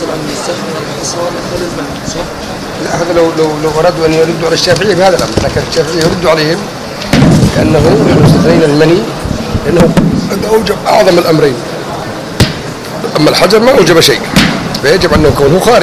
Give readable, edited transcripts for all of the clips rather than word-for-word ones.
لا هذا لو أرادوا أن يردوا على الشافعية بهذا الأمر، لكن الشافعية يردوا عليهم لأنه نحن استثنينا المني لأنه أوجب أعظم الأمرين، أما الحجر ما أوجب شيء فيجب أن يكون خارج.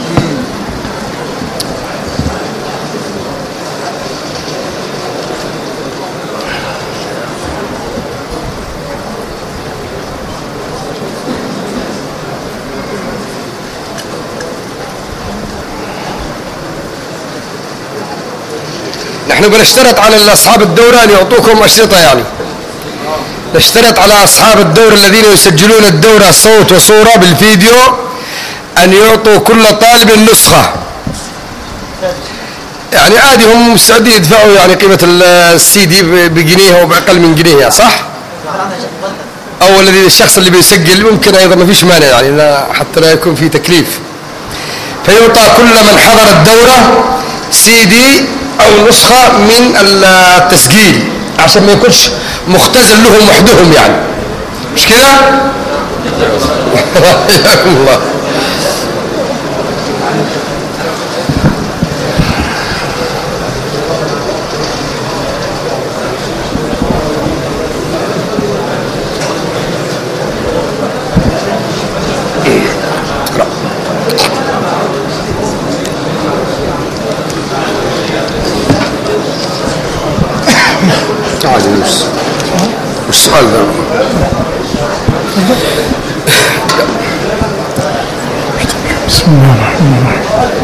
نحن بنشترط على أصحاب الدورة أن يعطوكم أشرطة، يعني نشترط على أصحاب الدورة الذين يسجلون الدورة صوت وصورة بالفيديو أن يعطوا كل طالب نسخة، يعني عادي هم مستعدين يدفعوا يعني قيمة السي دي بجنيه أو بأقل من جنيه، صح؟ أو الذي الشخص اللي بيسجل ممكن أيضا ما فيش مانع، يعني حتى لا يكون في تكليف، فيعطى كل من حضر الدورة سي دي أو نسخة من التسجيل عشان ما يكونش مختزل لهم وحدهم، يعني مش كده؟ رحمكم الله. والسؤال ده بسم الله الرحمن الرحيم.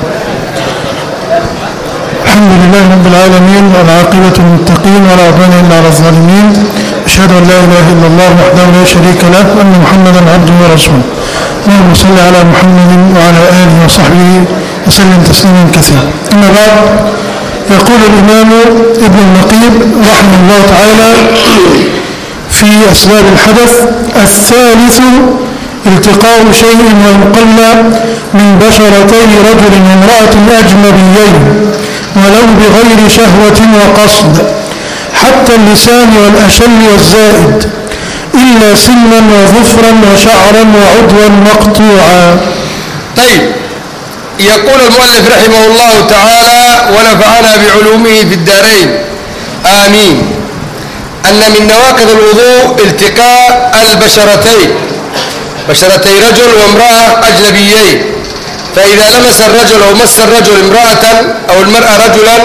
الحمد لله رب العالمين والعاقبة للمتقين ولا عدوان إلا على الظالمين. أشهد أن لا إله إلا الله وحده لا شريك له وأن محمدا عبده ورسوله. اللهم صل على محمد وعلى آله وصحبه وسلم تسليما كثيرا. أما بعد، يقول الإمام ابن النقيب رحمه الله تعالى في أسباب الحدث: الثالث التقاء شيء وإن قل من بشرتي رجل وامرأة أجنبيين ولو بغير شهوة وقصد، حتى اللسان والأشل والزائد، إلا سنا وظفرا وشعرا وعضوا مقطوعا. طيب، يقول المؤلف رحمه الله تعالى ونفعنا بعلومه في الدارين آمين، أن من نواقض الوضوء التقاء البشرتين، بشرتي رجل وامرأة أجنبيين، فإذا لمس الرجل أو مس الرجل امرأة أو المرأة رجلا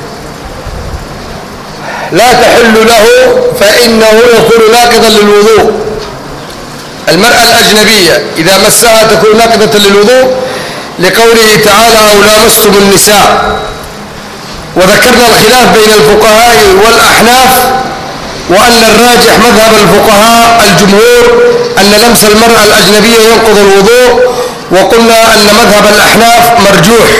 لا تحل له فإنه يكون ناقضا للوضوء. المرأة الأجنبية إذا مسها تكون ناقضة للوضوء لقوله تعالى: أو لامستم النساء. وذكرنا الخلاف بين الفقهاء والأحناف، وأن الراجح مذهب الفقهاء الجمهور أن لمس المرأة الأجنبية ينقض الوضوء، وقلنا أن مذهب الأحناف مرجوح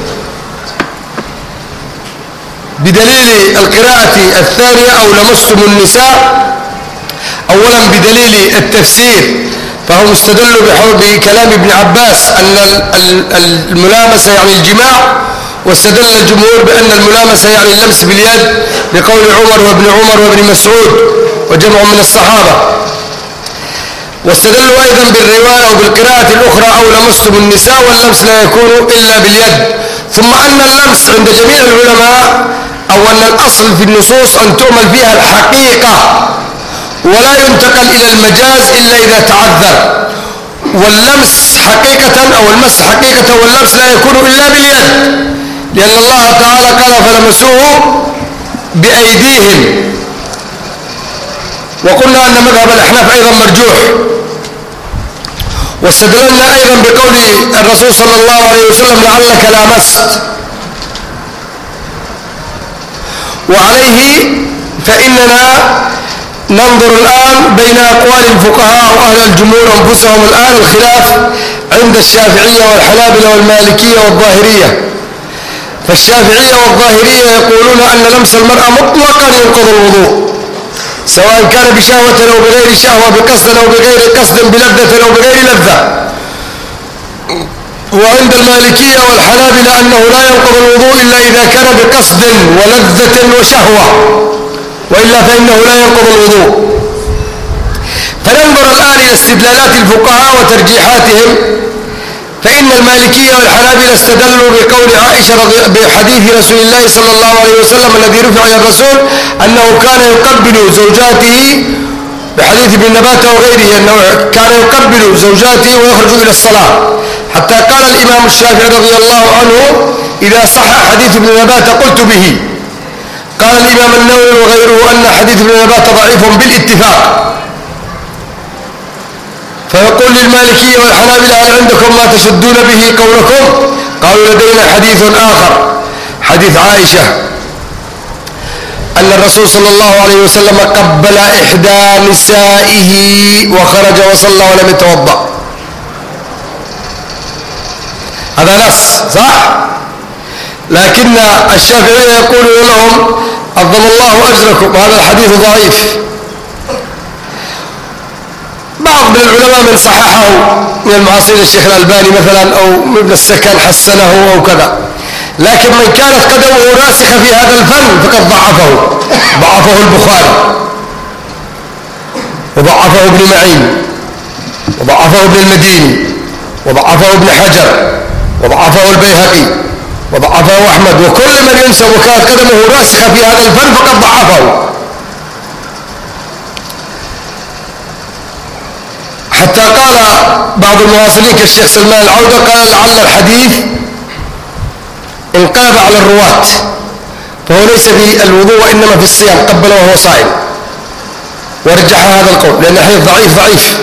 بدليل القراءة الثانية أو لمستم النساء. أولا بدليل التفسير، فهم استدلوا بكلام ابن عباس أن الملامسة يعني الجماع، واستدل الجمهور بأن الملامسة يعني اللمس باليد بقول عمر وابن عمر وابن مسعود وجمع من الصحابة. واستدلوا أيضا بالرواية وبالقراءة الأخرى: أو لمستم النساء، واللمس لا يكون إلا باليد. ثم أن اللمس عند جميع العلماء أو أن الأصل في النصوص أن تؤمل فيها الحقيقة ولا ينتقل إلى المجاز إلا إذا تعذر. واللمس حقيقة أو المس حقيقة واللمس لا يكون إلا باليد، لأن الله تعالى قال: فلمسوه بأيديهم. وقلنا أن مذهب الأحناف أيضا مرجوح. واستدللنا أيضا بقول الرسول صلى الله عليه وسلم: لعلك لامست. وعليه فإننا ننظر الآن بين أقوال الفقهاء وأهل الجمهور أنفسهم الآن الخلاف عند الشافعية والحنابلة والمالكية والظاهرية. فالشافعية والظاهرية يقولون أن لمس المرأة مطلقا ينقض الوضوء، سواء كان بشهوة أو بغير شهوة، بقصد أو بغير قصد، بلذة أو بغير لذة. وعند المالكية والحنابلة أنه لا ينقض الوضوء إلا إذا كان بقصد ولذة وشهوة، وإلا فإنه لا ينقض الوضوء. فننظر الآن إلى استدلالات الفقهاء وترجيحاتهم فإن المالكية والحنابلة استدلوا بقول عائشة بحديث رسول الله صلى الله عليه وسلم الذي رفع إلى الرسول أنه كان يقبل زوجاته، بحديث ابن نباتة وغيره أنه كان يقبل زوجاته ويخرج إلى الصلاة، حتى قال الإمام الشافعي رضي الله عنه إذا صح حديث ابن نباتة قلت به. قال الإمام النووي وغيره أن حديث ابن نباتة ضعيف بالاتفاق. فيقول للمالكية والحنابلة هل عندكم ما تشدون به قولكم؟ قالوا لدينا حديث آخر، حديث عائشة أن الرسول صلى الله عليه وسلم قبل إحدى نسائه وخرج وصلى ولم يتوضأ. هذا نص صح، لكن الشافعية يقول لهم عظم الله أجركم هذا الحديث ضعيف. بعض من العلماء من صححه من المعاصرين الشيخ الألباني مثلا أو ابن السكن حسنه أو كذا، لكن من كانت قدمه راسخة في هذا الفن فقد ضعفه البخاري وضعفه ابن معين وضعفه ابن المديني وضعفه ابن حجر وضعفه البيهقي وضعفه أحمد، وكل من ينسب وكانت قدمه راسخة في هذا الفن فقد ضعفه. حتى قال بعض المواصلين كالشيخ سلمان العودة قال لعل الحديث انقلب على الرواة، فهو ليس في الوضوء وإنما في الصيام، قبل وهو صائم، ورجح هذا القول لأن الحديث ضعيف.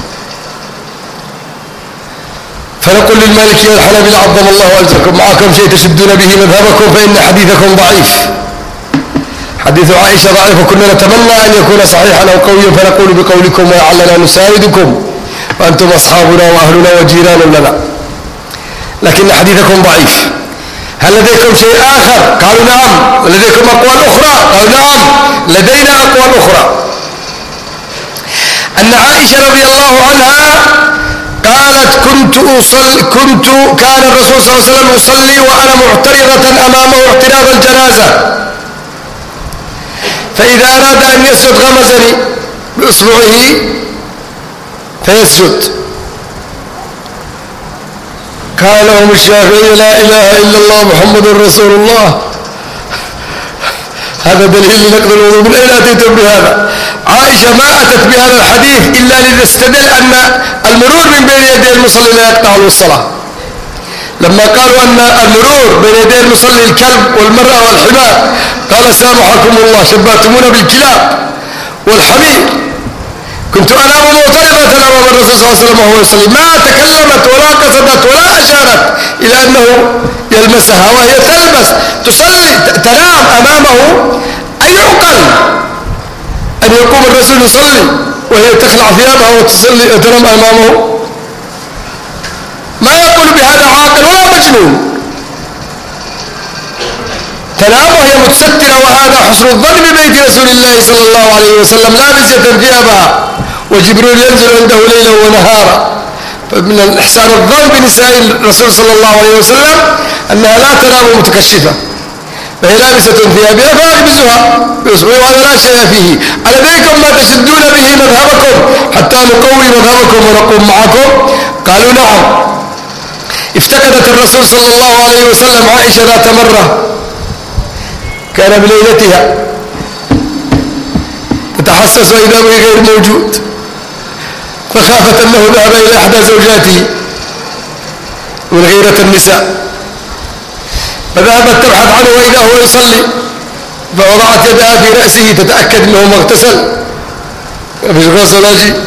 فنقول للمالكية والحنابلة عظم الله أجركم، معكم شيء تشدون به مذهبكم فإن حديثكم ضعيف. حديث عائشة ضعيف وكنا نتمنى أن يكون صحيحا أو قويا، فنقول بقولكم ولعلنا نساعدكم وأنتم أصحابنا وأهلنا وجيران لنا، لكن حديثكم ضعيف. هل لديكم شيء آخر؟ قالوا نعم. لديكم أقوال أخرى؟ قالوا نعم لدينا أقوال أخرى. أن عائشة رضي الله عنها قالت كان الرسول صلى الله عليه وسلم يصلي وأنا معترضة أمامه اعتراض الجنازة، فإذا أراد أن يسجد غمزني بإصبعه فيسجد. قال لهم الشافعي لا إله إلا الله محمد رسول الله، هذا دليل نقض الوضوء. من أين أتيتم بهذا؟ عائشة ما أتت بهذا الحديث إلا لنستدل أن المرور من بين يدي المصلي لا يقطع له الصلاة. لما قالوا أن المرور بين يدي المصلي الكلب والمرأة والحمار، قال سامحكم الله شبهتمونا بالكلاب والحمير. كنت أنام معترضة أمام الرسول صلى الله عليه وسلم وهو يصلي، ما تكلمت ولا قصدت ولا أشارت إلى أنه يلمسها وهي تلبس تصلي تنام أمامه. أيعقل أن يقوم الرسول يصلي وهي تخلع ثيابها وتصلي وتنام أمامه؟ ما يقول بهذا عاقل ولا مجنون. تنام وهي متسترة، وهذا حسن الظن ببيت رسول الله صلى الله عليه وسلم لابسة ثيابها وجبريل ينزل عنده ليلا ونهارا. فمن الإحسان الظن بنساء الرسول صلى الله عليه وسلم أنها لا تنام متكشفة، فهي لابسة ثيابها فيلبسها بأسبوع وهذا لا شيء فيه. ألديكم ما تشدون به مذهبكم حتى نقوي مذهبكم ونقوم معكم؟ قالوا نعم. افتقدت الرسول صلى الله عليه وسلم عائشة ذات مرة، كان بليلتها تتحسس وإذا به غير موجود، فخافت أنه ذهب إلى إحدى زوجاته من غيرة النساء، فذهبت تبحث عنه وإذا هو يصلي، فوضعت يدها في رأسه تتأكد أنه مغتسل. مفيش غسل شيء.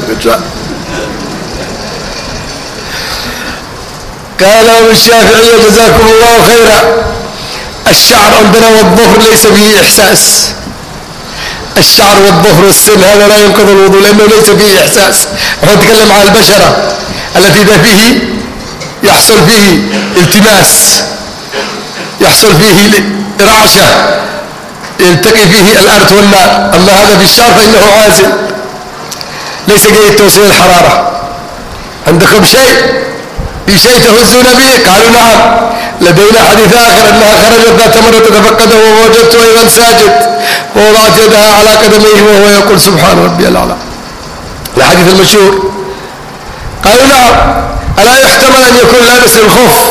قال الشافعي جزاكم الله خيرا الشعر عندنا والظفر ليس فيه إحساس. الشعر والظفر والسن هذا لا ينقض الوضوء لأنه ليس فيه إحساس. هو يتكلم عن البشرة التي إذا فيه يحصل فيه التماس، يحصل فيه رعشة، يلتقي فيه الأرض والماء. أما هذا في الشعر فإنه عازل ليس جيد توصيل الحرارة. عندكم شيء في شيء تهزون به؟ قالوا نعم. لدينا حديث آخر أنها خرجت ذات مرة تتفقده ووجدته أيضا ساجد ووضعت يدها على قدميه وهو يقول سبحان ربي الأعلى، الحديث المشهور. قالوا نعم. ألا يحتمل أن يكون لابس الخف؟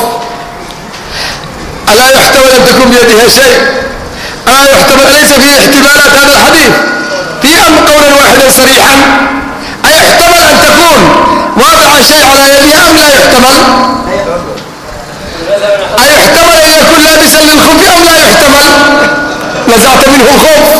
ألا يحتمل أن تكون بيدها شيء؟ ألا يحتمل؟ ليس فيه احتمالات هذا الحديث، في أم قولا واحدا صريحا؟ أيحتمل أن تكون وضع الشيء على يدها أم لا يحتمل؟ أيحتمل أن يكون لابسا للخف أم لا يحتمل؟ نزعت منه الخف،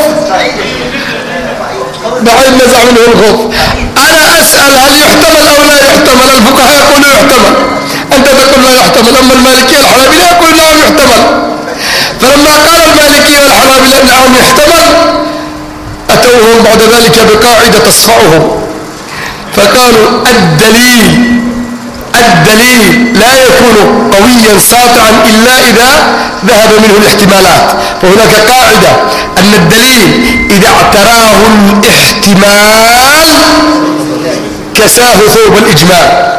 بعد نزع منه الخف. أنا أسأل هل يحتمل أو لا يحتمل؟ الفقهاء يقولوا يحتمل، أنت تقول لا يحتمل، أما المالكية والحنابلة يقولوا نعم يحتمل. فلما قال المالكية والحنابلة نعم يحتمل، أتوهم بعد ذلك بقاعدة تصفعهم، فقالوا الدليل لا يكون قويا ساطعا إلا إذا ذهب منه الاحتمالات. فهناك قاعدة أن الدليل إذا اعتراه الاحتمال كساه ثوب الإجمال.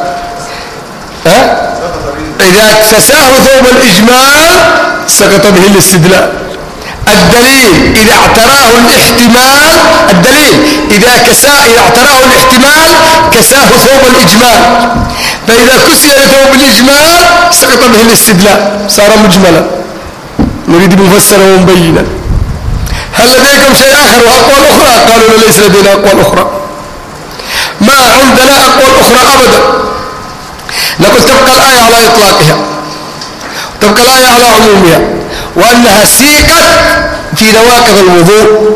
إذا كساه ثوب الإجمال سقط به الاستدلال. الدليل إذا اعتراه الاحتمال، الدليل إذا اعتراه الاحتمال كساه ثوب الإجمال، فإذا كسي ثوب الإجمال سقط به الاستدلال، صار مجملا. نريد مفسرا ومبينا. هل لديكم شيء آخر وأقوال أخرى؟ قالوا ليس لدينا أقوال أخرى، ما عندنا أقوال أخرى أبدا. نقول تبقى الآية على إطلاقها، تبقى الآية على عمومها، وأنها سيقت في نواقض الوضوء.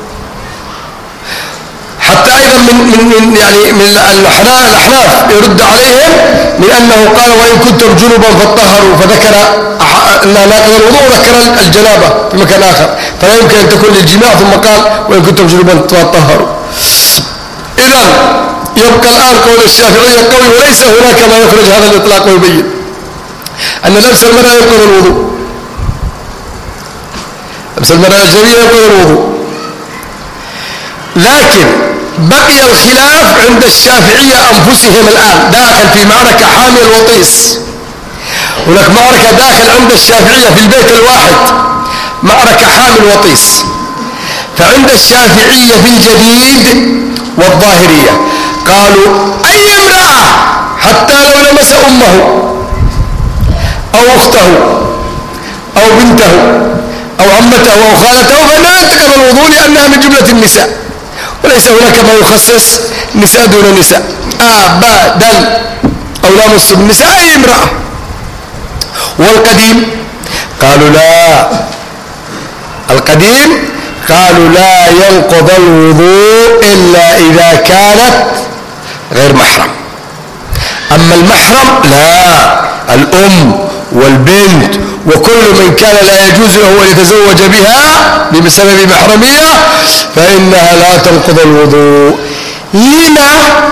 حتى أيضا من الأحناف يرد عليهم من أنه قال وإن كنتم جنبا فاطهروا، فذكر أنها ناقض الوضوء وذكر الجنابة في مكان آخر، فلا يمكن أن تكون للجماع، ثم قال وإن كنتم جنبا فاطهروا. إذا يبقى الآن قول الشافعية قوي، وليس هناك ما يخرج هذا الإطلاق ويبين أن لبس المرأة ينقض الوضوء، لبس المرأة الأجنبية ينقض الوضوء. لكن بقي الخلاف عند الشافعية أنفسهم الآن، داخل في معركة حامي الوطيس. هناك معركة داخل عند الشافعية في البيت الواحد، معركة حامي الوطيس. فعند الشافعية في الجديد والظاهرية قالوا أي امرأة حتى لو لمس أمه أو أخته أو بنته أو عمته أو خالته فإنها انتقض الوضوء لأنها من جملة النساء، وليس هناك ما يخصص نساء دون نساء. دل أو لامس النساء أي امرأة. والقديم قالوا لا، القديم قالوا لا ينقض الوضوء إلا إذا كانت غير محرم. أما المحرم لا، الأم والبنت وكل من كان لا يجوز له أن يتزوج بها بسبب محرمية فإنها لا تنقض الوضوء. لما؟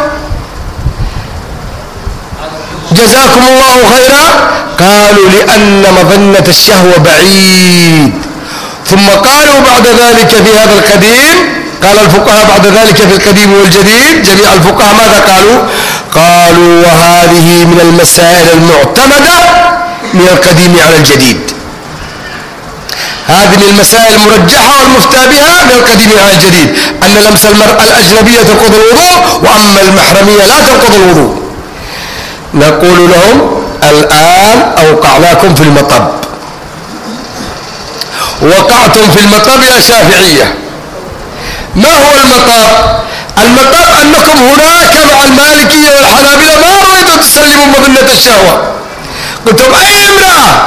جزاكم الله خيرا. قالوا لأن مظنة الشهوة بعيد. ثم قالوا بعد ذلك في هذا القديم، قال الفقهاء بعد ذلك في القديم والجديد، جميع الفقهاء ماذا قالوا؟ قالوا وهذه من المسائل المعتمدة من القديم على الجديد. هذه من المسائل المرجحة والمفتى بها من القديم على الجديد، أن لمس المرأة الأجنبية تنقض الوضوء، وأما المحرمية لا تنقض الوضوء. نقول لهم الآن أوقعناكم في المطب، وقعتم في المطب يا شافعية. ما هو المطب؟ المطب أنكم هناك مع المالكية والحنابلة ما رأيتم تسلموا مظنة الشهوة، قلتم أي امرأة،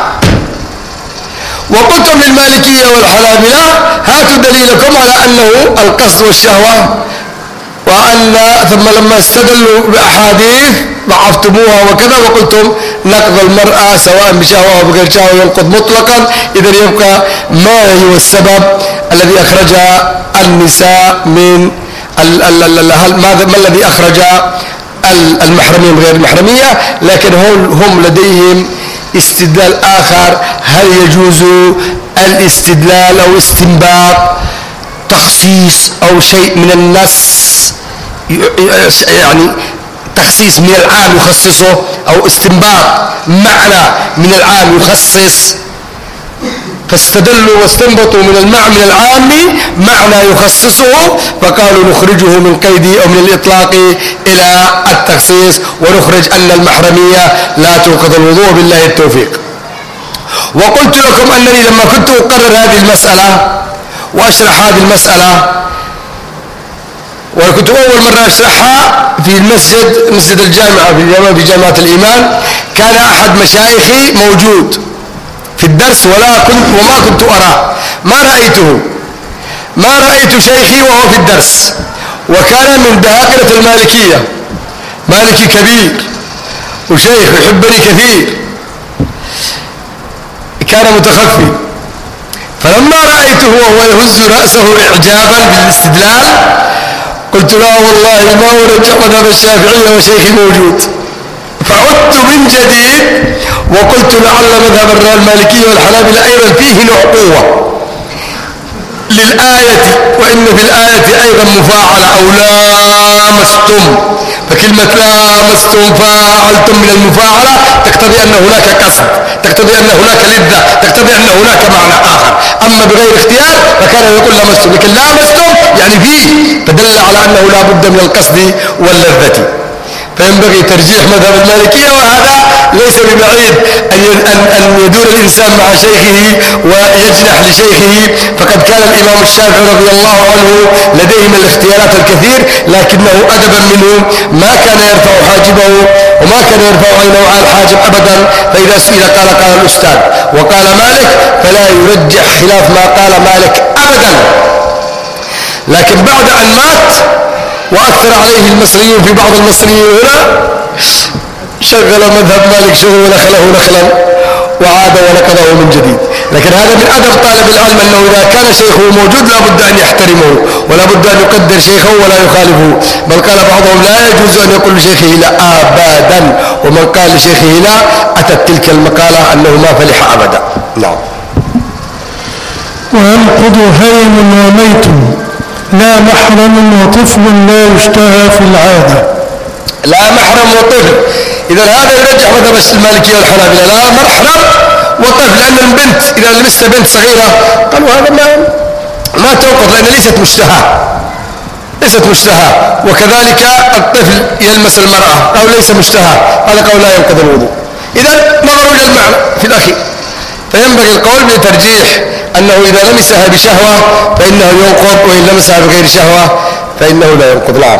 وقلتم للمالكية والحنابلة هاتوا دليلكم على أنه القصد والشهوة، ثم لما استدلوا بأحاديث ضعفتموها وكذا، وقلتم نقض المرأة سواء بشهوة أو بغير شهوة ينقض مطلقا. إذن يبقى ما هو السبب الذي أخرج النساء من ما الذي أخرج المحرمية من غير المحرمية؟ لكن هم لديهم استدلال آخر. هل يجوز الاستدلال أو استنباط تخصيص أو شيء من النص، يعني تخصيص من العام يخصصه، أو استنباط معنى من العام يخصص؟ فاستدلوا واستنبطوا من المعنى العام معنى يخصصه، فقالوا نخرجه من قيد أو من الإطلاق إلى التخصيص، ونخرج أن المحرمية لا تنقض الوضوء. بالله التوفيق. وقلت لكم أنني لما كنت أقرر هذه المسألة وأشرح هذه المسألة، وكنت أول مرة أشرحها في مسجد الجامعة في جامعة الإيمان، كان أحد مشايخي موجود في الدرس وما كنت أراه، ما رأيت شيخي وهو في الدرس، وكان من دهاقرة المالكية، مالكي كبير وشيخ يحبني كثير، كان متخفي. فلما رأيته وهو يهز رأسه إعجابا بالاستدلال قلت لا والله ما أرجع مذهب الشافعية وشيخي موجود. فعدت من جديد وقلت لعل مذهب المالكية والحنابلة أيضا فيه نوع قوة للآية، وإن في الآية أيضا مفاعلة أو لامستم، فكلمة لامستم فاعلتم من المفاعلة تقتضي أن هناك قصد، تقتضي أن هناك لذة، تقتضي أن هناك معنى آخر. أما بغير اختيار فكان يقول لامستم، لكن لامستم يعني فيه، فدل على أنه لا بد من القصد واللذة. فينبغي ترجيح مذهب المالكية، وهذا ليس ببعيد أن يدور الإنسان مع شيخه ويجنح لشيخه، فقد كان الإمام الشافعي رضي الله عنه لديه من الاختيارات الكثير، لكنه أدبا منه ما كان يرفع حاجبه وما كان يرفع عينه عن الحاجب أبدا، فإذا سئل قال الأستاذ، وقال مالك فلا يرجح خلاف ما قال مالك أبدا. لكن بعد أن مات وأثر عليه المصريون، في بعض المصريين هنا شغل مذهب مالك شغل ونخله نخلا وعاد ونقضه من جديد. لكن هذا من أدب طالب العلم، أنه إذا كان شيخه موجود لا بد أن يحترمه ولا بد أن يقدر شيخه ولا يخالفه. بل قال بعضهم لا يجوز أن يقول لشيخه لا أبدا، ومن قال لشيخه لا أتت تلك المقالة أنه ما فلح أبدا. نعم. وينقض هيم وميت لا محرم وطفل لا يشتهى في العادة. لا محرم وطفل، إذا هذا يرجح مذهب المالكية والحنابلة، لا محرم وطفل، لأن البنت إذا لمست بنت صغيرة قالوا هذا ما توقف، لأن ليست مشتهى، وكذلك الطفل يلمس المرأة أو ليس مشتهى، هذا قول لا ينقض الوضوء. إذا نظروا إلى المعنى في الأخير، فينبغي القول بترجيح أنه إذا لمسها بشهوة فإنه ينقض، وإن لمسها بغير شهوة فإنه لا ينقض. نعم.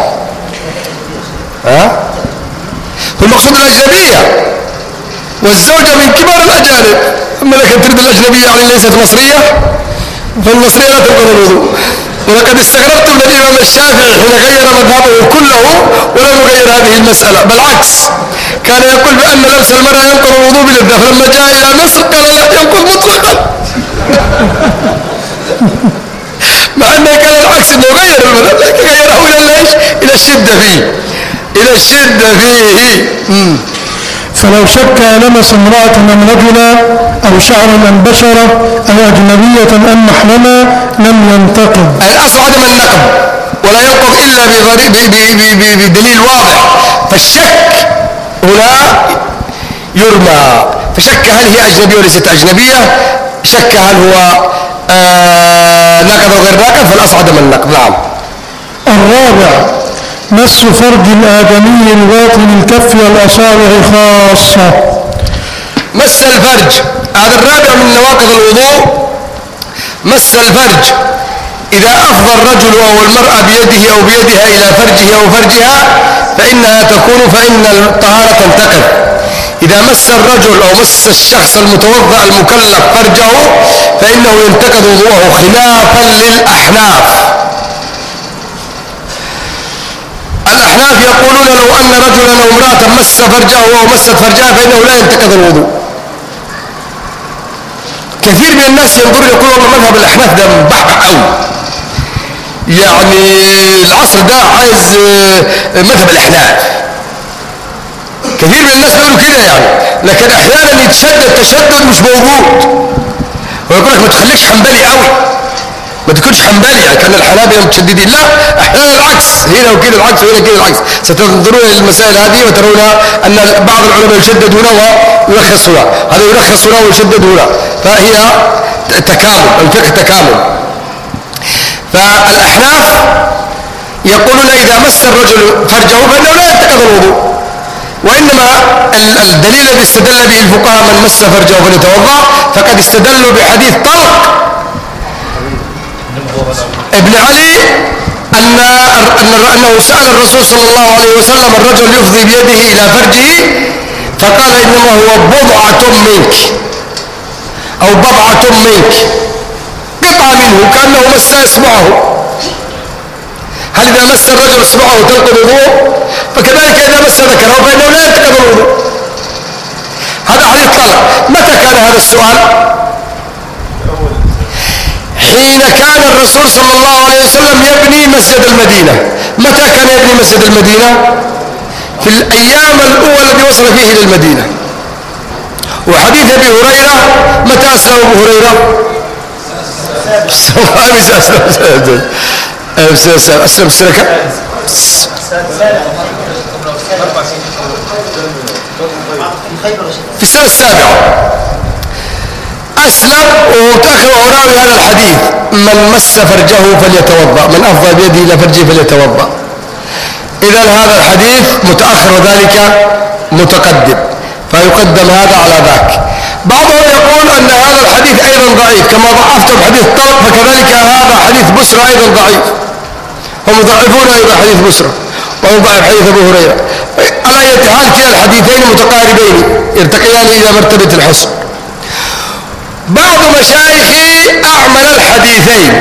والمقصود الأجنبية، والزوجة من كبار الأجانب، أما لكن تريد الأجنبية يعني ليست مصرية، فالمصرية لا تنقض الوضوء. ولقد استغربت من الإمام الشافعي حين غير مذهبه كله ولم يغير هذه المسألة، بالعكس كان يقول بأن لمس المرأة ينقض الوضوء بلذة، فلما جاء إلى مصر قال لا ينقض مطلقا، مع أنه كان العكس، أنه غير المذهب لكن غيره إلى الشدة فيه. فلو شك لمس امرأة أم رجلا أو شعرا أم بشرة أو أجنبية أم محرما لم ينتقض. الأصل عدم النقض، ولا ينقض إلا بدليل واضح. فالشك هنا يرمى، فشك هل هي أجنبية وليست أجنبية، شك هل هو نقض أو غير نقض، فالأصل عدم النقض. نعم. الرابع مس فرج الآدمي الباطن الكف والأصابع خاصة. مس الفرج، هذا الرابع من نواقض الوضوء. مس الفرج، إذا أفضى الرجل أو المرأة بيده أو بيدها إلى فرجه أو فرجها فإنها تكون، فإن الطهارة تنتقض. إذا مس الرجل أو مس الشخص المتوضأ المكلف فرجه فإنه ينتقض وضوءه، خلافا للأحناف. الأحناف يقولون لو أن رجلا أو امرأة مس فرجه أو مست فرجها فإنه لا ينتقض الوضوء. كثير من الناس ينظرون يقولون مذهب الأحناف ده مبحبح قوي، يعني العصر ده عايز مذهب الأحناف. كثير من الناس بيقولوا كده يعني، لكن أحيانا يتشدد تشدد مش موجود، ويقول لك ما تخليكش حنبلي قوي، ما تكونش حنبلي يعني كان الحنابلة متشددين، لا احيانا العكس، هنا وكده العكس وهنا كده العكس. ستنظرون الى المسائل هذه وترون ان بعض العلماء يشدد هنا ويرخص هنا، هذا يرخص هنا ويشدد هنا، فهي تكامل، الفقه تكامل. فالأحناف يقولون إذا مس الرجل فرجه فإنه لا ينتقض الوضوء، وإنما الدليل الذي استدل به الفقهاء من مس فرجه فليتوضأ فقد استدلوا بحديث طلق ابن علي أنه سأل الرسول صلى الله عليه وسلم الرجل يفضي بيده إلى فرجه فقال إنما هو بضعة منك أو بضعة منك، قطعة منه، كأنه مس إصبعه. هل إذا مس الرجل إصبعه تنقض الوضوء؟ فكذلك إذا مس ذكره فإنه لا ينتقض الوضوء. هذا حديث طلق. متى كان هذا السؤال؟ حين كان الرسول صلى الله عليه وسلم يبني مسجد المدينة. متى كان يبني مسجد المدينة؟ في الأيام الأولى التي وصل فيه إلى المدينة. وحديث أبي هريرة، متى أسلم أبو هريرة؟ أسلم السنة كم؟ في السنة السابعة أسلم، ومتأخر وراوي هذا الحديث من مس فرجه فليتوضأ، من أفضى بيده إلى فرجه فليتوضأ. إذن هذا الحديث متأخر وذلك متقدم، فيقدم هذا على ذاك. بعضهم يقول أن هذا الحديث أيضا ضعيف، كما ضعفتم حديث طلق فكذلك هذا حديث بسرى أيضا ضعيف، هم يضعفون أيضا حديث بسرى ويضعف حديث أبو هريرة. على أي حال كلا الحديثين متقاربين يرتقيان إلى مرتبة الحسن. بعض مشايخي أعمل الحديثين،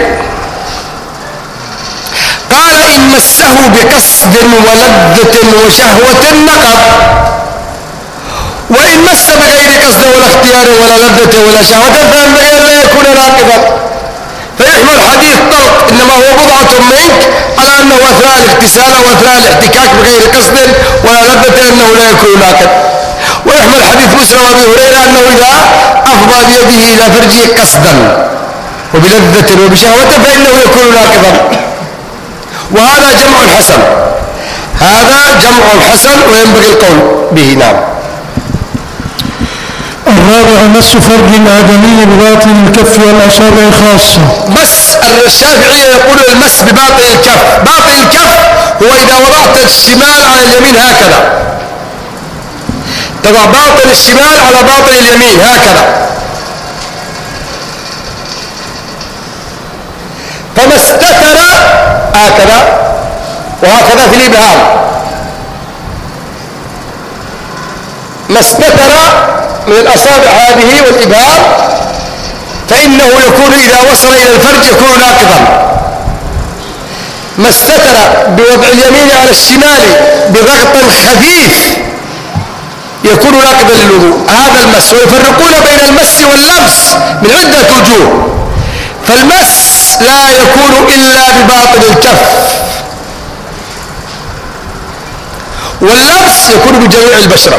قال إن مسه بقصد ولذة وشهوة نقض، وإن مس بغير قصد ولا اختيار ولا لذة ولا شهوة فينبغي أن لا يكون ناقضا. فيحمل حديث طلق إنما هو بضعة منك على أنه أثناء الاغتسال أو أثناء الاحتكاك بغير قصد ولا لذة أنه لا يكون ناقض. ويحمل حديث مسلم وابي هريرة أنه إذا أفضى بيده إلى فرجه قصدا وبلذة وبشهوة فإنه يكون ناقضا. وهذا جمع حسن، هذا جمع حسن وينبغي القول به. نعم. الرابع مس فرج الآدمي بباطن الكف والأصابع خاصة. مس الشافعية يقول المس بباطن الكف. باطن الكف هو إذا وضعت الشمال على اليمين هكذا، تضع باطن الشمال على باطن اليمين هكذا، فما استتر هكذا وهكذا في الإبهام، ما استتر من الأصابع هذه والإبهام فإنه يكون إذا وصل إلى الفرج يكون ناقضا. ما استتر بوضع اليمين على الشمال بضغط خفيف يكون ناقضا للوضوء، هذا المس. ويفرقون بين المس واللمس من عدة وجوه. فالمس لا يكون إلا بباطن الكف، واللمس يكون بجميع البشرة.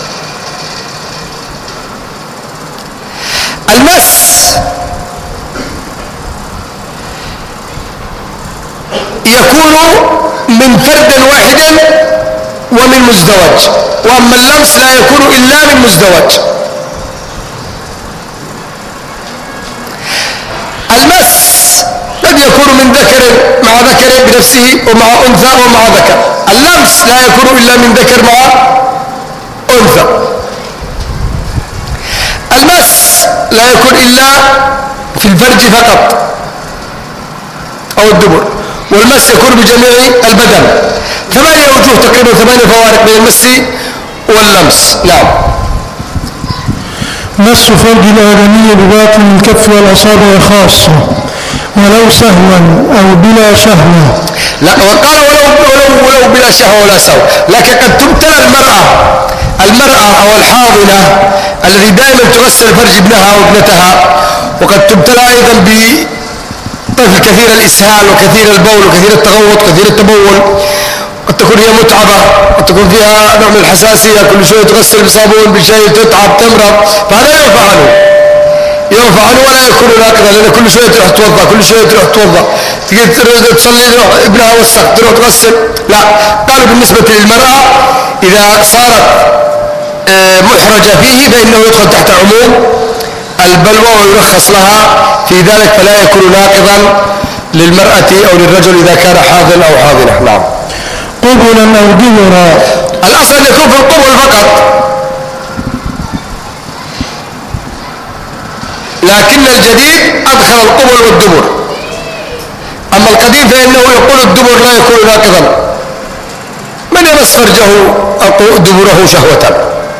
المس يكون من فرد واحد ومن مزدوج، وأما اللمس لا يكون إلا من مزدوج. المس قد يكون من ذكر مع ذكر بنفسه ومع أنثى ومع ذكر. اللمس لا يكون إلا من ذكر مع أنثى. المس لا يكون إلا في الفرج فقط أو الدبر، والمس يكون بجميع البدن. 8 وجوه تقريبا، 8 فوارق بين المس واللمس. نعم. مس فرج الآدمي بباطن الكف والأصابع خاصة ولو سهوا أو بلا شهوة. لا، وقال ولو بلا شهوة ولا سهو، لكن قد تبتلى المرأة أو الحاضنة التي دائما تغسل فرج ابنها أو ابنتها، وقد تبتلى أيضا بطفل كثير الإسهال وكثير البول وكثير التغوط وكثير التبول، قد تكون هي متعبة، قد تكون فيها نوع من الحساسية، كل شوية تغسل بصابون بشيء تتعب تمرض، فهذا يرفع عنه ولا يكون ناقضا، لأن كل شوية تروح توضأ، كل شوية تروح توضأ، تجي تصلي تروح ابنها وسخ تروح تغسل. لا، قالوا بالنسبة للمرأة إذا صارت محرجة فيه فإنه يدخل تحت عموم البلوى ويرخص لها في ذلك، فلا يكون ناقضا للمرأة أو للرجل إذا كان حاضن أو حاضنة. نعم. قبلا أو دبرا. الأصل أن يكون في القبل فقط، لكن الجديد أدخل القبل والدبر. أما القديم فإنه يقول الدبر لا يكون ناقضا. من يمس فرجه أو دبره شهوة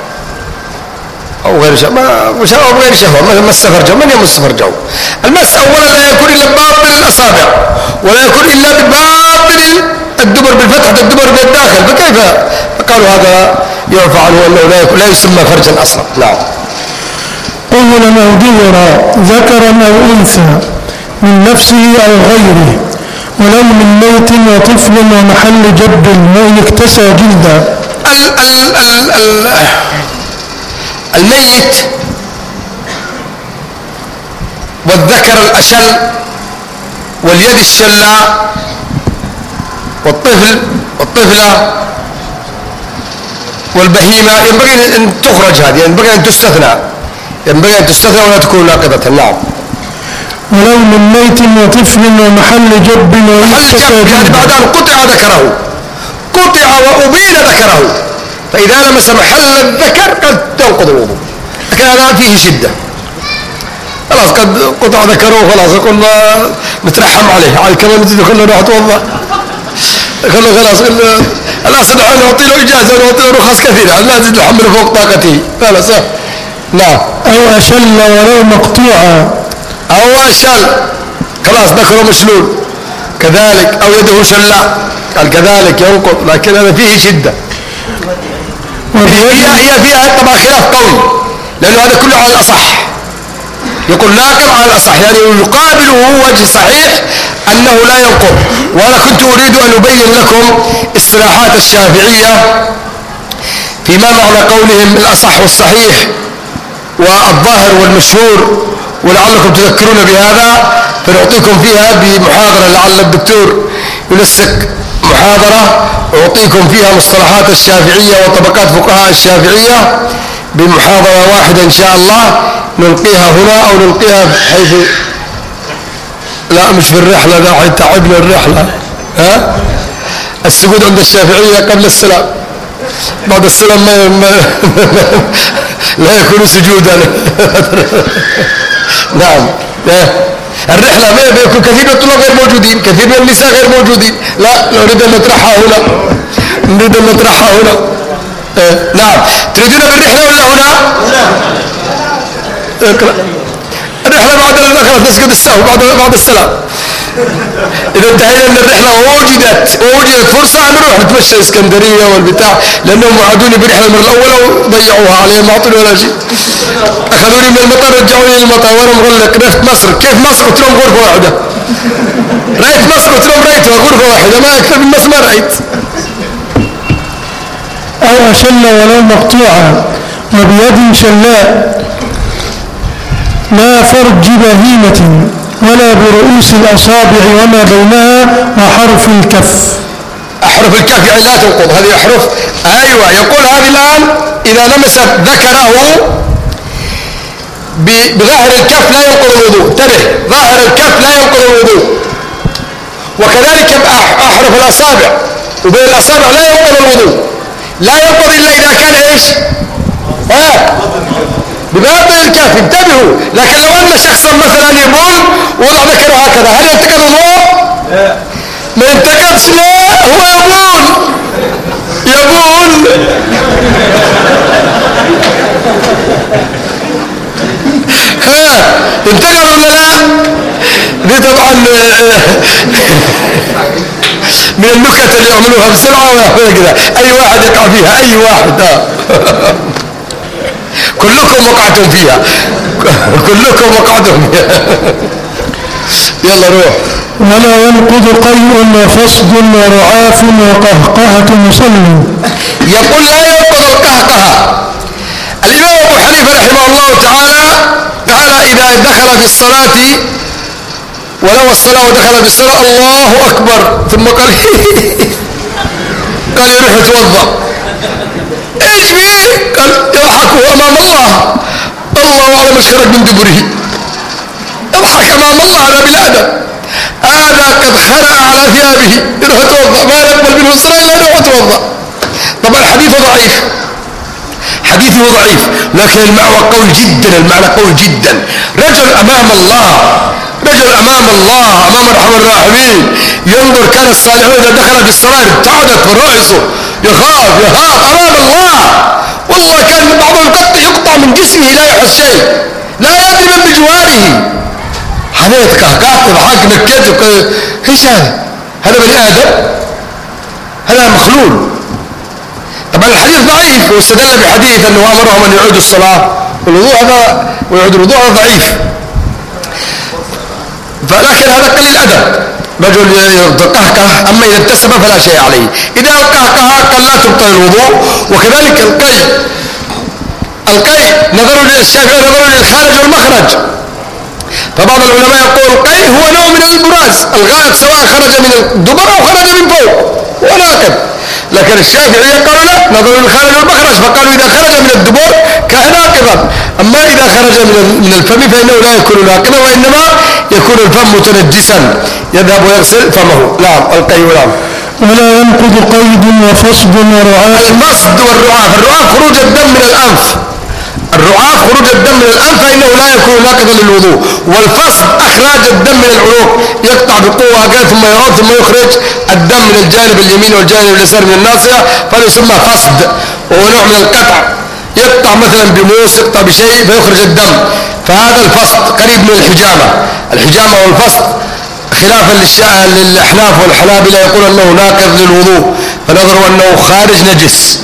أو غير شهوة، أو غير شهوة، من يمس فرجه، من يمس فرجه. المس أولا لا يكون إلا بباطن الأصابع، ولا يكون إلا بباطن الدبر بالفتحة الدبر بالداخل، فكيف؟ فقالوا هذا يرفع عنه أنه لا يسمى فرجا أصلا. نعم. قبلا أو دبرا، ذكرا أو أنثى، من نفسه أو غيره، ولو من ميت وطفل ومحل جد وإن اكتسى جلدا. الميت والذكر الأشل واليد الشلة والطفل والطفلة والبهيمة ينبغي أن تخرج، هذه ينبغي أن تستثنى ولا تكون ناقضة. نعم. ولو من ميت وطفل ومحل جب يعني بعد أن قطع ذكره، قطع وأبين ذكره، فإذا لمس محل الذكر قد تنقض الوضوء، لكن هذا فيه شدة. خلاص قد قطع ذكره خلاص قلنا نترحم عليه، على كمان نزيد كله نروح توضأ، كله خلاص الأصل نعطي له إجازة ونعطي له رخص كثيرة، لا نزيد نحمله فوق طاقته. خلاص. نعم. أو أشل ولو مقطوعا، أو أشل خلاص ذكره مشلول كذلك، أو يده شلة قال كذلك ينقض، لكن هذا فيه شدة. هي فيها طبعا خلاف قوي، لأنه هذا كله على الأصح، يقول ناقض على الأصح، يعني يقابله وجه صحيح أنه لا ينقض. وأنا كنت أريد أن أبين لكم اصطلاحات الشافعية فيما معنى قولهم الأصح والصحيح والظاهر والمشهور، ولعلكم تذكرون بهذا، فنعطيكم فيها بمحاضرة، لعل الدكتور ينسك محاضرة أعطيكم فيها مصطلحات الشافعية وطبقات فقهاء الشافعية بمحاضرة واحدة إن شاء الله، نلقيها هنا أو نلقيها حيث لا مش في الرحلة، لا تعبنا الرحلة. السجود عند الشافعية قبل السلام، بعد السلام لا يكون سجودا. نعم. الرحلة ما يكون كثير من الطلاب غير موجودين، كثير من النساء غير موجودين، لا نريد أن نطرحها هنا، نريد أن نطرحها هنا. نعم. تريدون بالرحلة ولا هنا؟ الرحلة بعد الأخرى تسجد السهو بعد السلام. إذا انتهينا من الرحلة ووجدت فرصة نروح نتمشى اسكندرية والبتاع، لأنهم وعدوني برحلة المرة الأولى وضيعوها عليهم، ما أعطوني ولا شيء. أخذوني من المطار رجعوني للمطار وأنا مغلق. رحت مصر، كيف مصر؟ قلت لهم غرفة واحدة. رأيت مصر؟ قلت لهم رأيتها غرفة واحدة، ما أكثر من مصر ما رأيت. أو أشل ولو مقطوعا، وبيد شلاء، لا فرج بهيمة ولا برؤوس الأصابع وما بينها وحرف الكف. أحرف الكف يعني لا تنقض هذه أحرف. أيوة. يقول هذه الآن إذا لمست ذكره بظاهر الكف لا ينقض الوضوء، انتبه، ظاهر الكف لا ينقض الوضوء، وكذلك أحرف الأصابع وبين الأصابع لا ينقض الوضوء، لا ينقض إلا إذا كان إيش؟ بباطن الكف، انتبهوا. لكن لو أن شخصا مثلا يبول وضع ذكره هكذا، هل ينتقض الوضوء؟ ما ينتقضش، لا هو يبول انتقض ولا لا؟ دي طبعا من النكت اللي يعملوها بسرعة ويحفظها كده، أي واحد يقع فيها، أي واحد. كلكم وقعتم فيها، كلكم وقعتم فيها. يلا روح. ولا ينقض قيء وفصد ورعاف وقهقهة مصلي. يقول لا ينقض القهقهة. الإمام أبو حنيفة رحمه الله تعالى قال إذا دخل في الصلاة ولو الصلاة ودخل في الصلاة الله أكبر ثم قال يروح يتوضأ، ايش فيه؟ قال يضحك أمام الله، الله أعلم ايش خرج من دبره. اضحك أمام الله على بالآدم. هذا قد خلع على ثيابه يروح يتوضأ، ما يقبل منه صلاة إلا يروح يتوضأ. طبعا حديثه ضعيف، حديثه ضعيف، لكن المعنى قوي جدا، المعنى قوي جدا. رجل أمام الله، رجل أمام الله، أمام أرحم الراحمين، ينظر كان الصالحون إذا دخل في الصلاة ابتعدت رأسه، يخاف أمام الله. والله كان بعضهم قد يقطع من جسمه لا يحس شيء، لا يأتي من بجواره. حبيت كهكات تضحك نكتت، ايش هذا؟ هذا بني آدم؟ هذا مخلول. طبعا الحديث ضعيف، واستدل بحديث أنه أمرهم أن يعودوا الصلاة والوضوء، هذا ويعود الوضوء هذا ضعيف. فلكن هذا قليل أدب، رجل يقهقه، أما إذا ابتسم فلا شيء عليه. إذا قهقه قال لا تبطل الوضوء. وكذلك القي نظروا للشافعي نظروا للخارج والمخرج. فبعض العلماء يقول القي هو نوع من البراز، الغائط سواء خرج من الدبر أو خرج من فوق هو ناقض. لكن الشافعية قالوا لا، نظروا للخارج والمخرج، فقالوا إذا خرج من الدبر كان ناقضا، أما إذا خرج من الفم فإنه لا يكون ناقضا، وإنما يكون الفم متنجسا يذهب ويغسل فمه. نعم القي. نعم. ولا ينقض قيد وفصد ورعاف. الفصد والرعاف، الرعاف خروج الدم من الأنف، الرعاف خروج الدم من الأنف فإنه لا يكون ناقضا للوضوء. والفصد أخراج الدم من العروق، يقطع بقوة ثم يعود ثم يخرج الدم من الجانب اليمين والجانب اليسار من الناصية، فيسمى فصد، وهو نوع من القطع. يقطع مثلا بموس، يقطع بشيء فيخرج الدم، فهذا الفصد قريب من الحجامة. الحجامة والفصد خلافا للأحناف والحنابلة يقول أنه ناقض للوضوء، فنظروا أنه خارج نجس.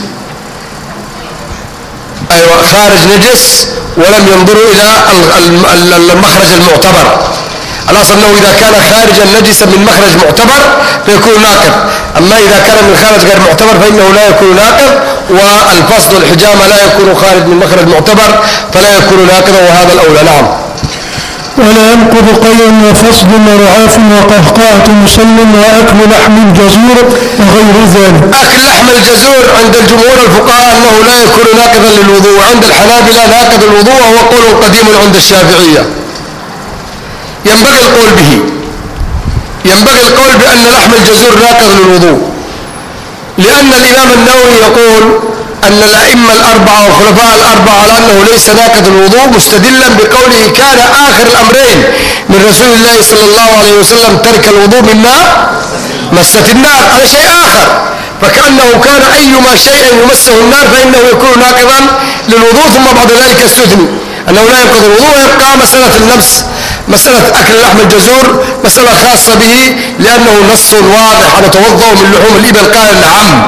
أيوة خارج نجس، ولم ينظروا إلى المخرج المعتبر. الأصل أنه إذا كان خارجا نجسا من مخرج معتبر فيكون ناقض، أما إذا كان من خارج غير معتبر فإنه لا يكون ناقض. والفصل والحجامة لا يكون خارج من مخرج معتبر فلا يكون ناقضا، وهذا الأولى. نعم. ولا ينقض قيء وفصد ورعاف وقهقهة مسلم وأكل لحم الجزور وغير ذلك. أكل لحم الجزور عند الجمهور الفقهاء أنه لا يكون ناقضا للوضوء، وعند الحنابلة ناقض الوضوء، وهو قول قديم عند الشافعية. ينبغي القول به، ينبغي القول بأن لحم الجزور ناقض للوضوء، لأن الإمام النووي يقول أن الأئمة الأربعة والخلفاء الأربعة على أنه ليس ناقض الوضوء، مستدلا بقوله كان آخر الأمرين من رسول الله صلى الله عليه وسلم ترك الوضوء مما مست النار، هذا شيء آخر. فكأنه كان أيما شيء يمسه النار فإنه يكون ناقضا للوضوء، ثم بعد ذلك استثني أنه لا ينقض الوضوء. ويبقى مسألة النفس، مسألة أكل لحم الجزور مسألة خاصة به، لأنه نص واضح على توضؤ من لحوم الإبل، قال نعم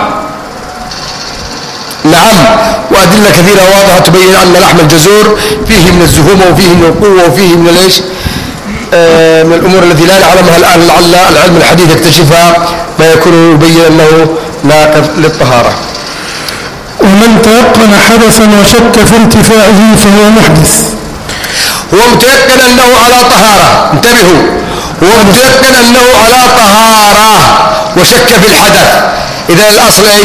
نعم، وأدلة كثيرة واضحة تبين أن لحم الجزور فيه من الزهومة وفيه من القوة وفيه من الإيش، من الأمور التي لا نعلمها الآن، لعل العلم الحديث يكتشفها، ما يكون يبين أنه ناقض للطهارة. ومن تيقن حدثا وشك في انتفاعه فهو محدث. هو متيقن أنه على طهارة، انتبهوا، هو متيقن أنه على طهارة وشك في الحدث، إذا الأصل إيش؟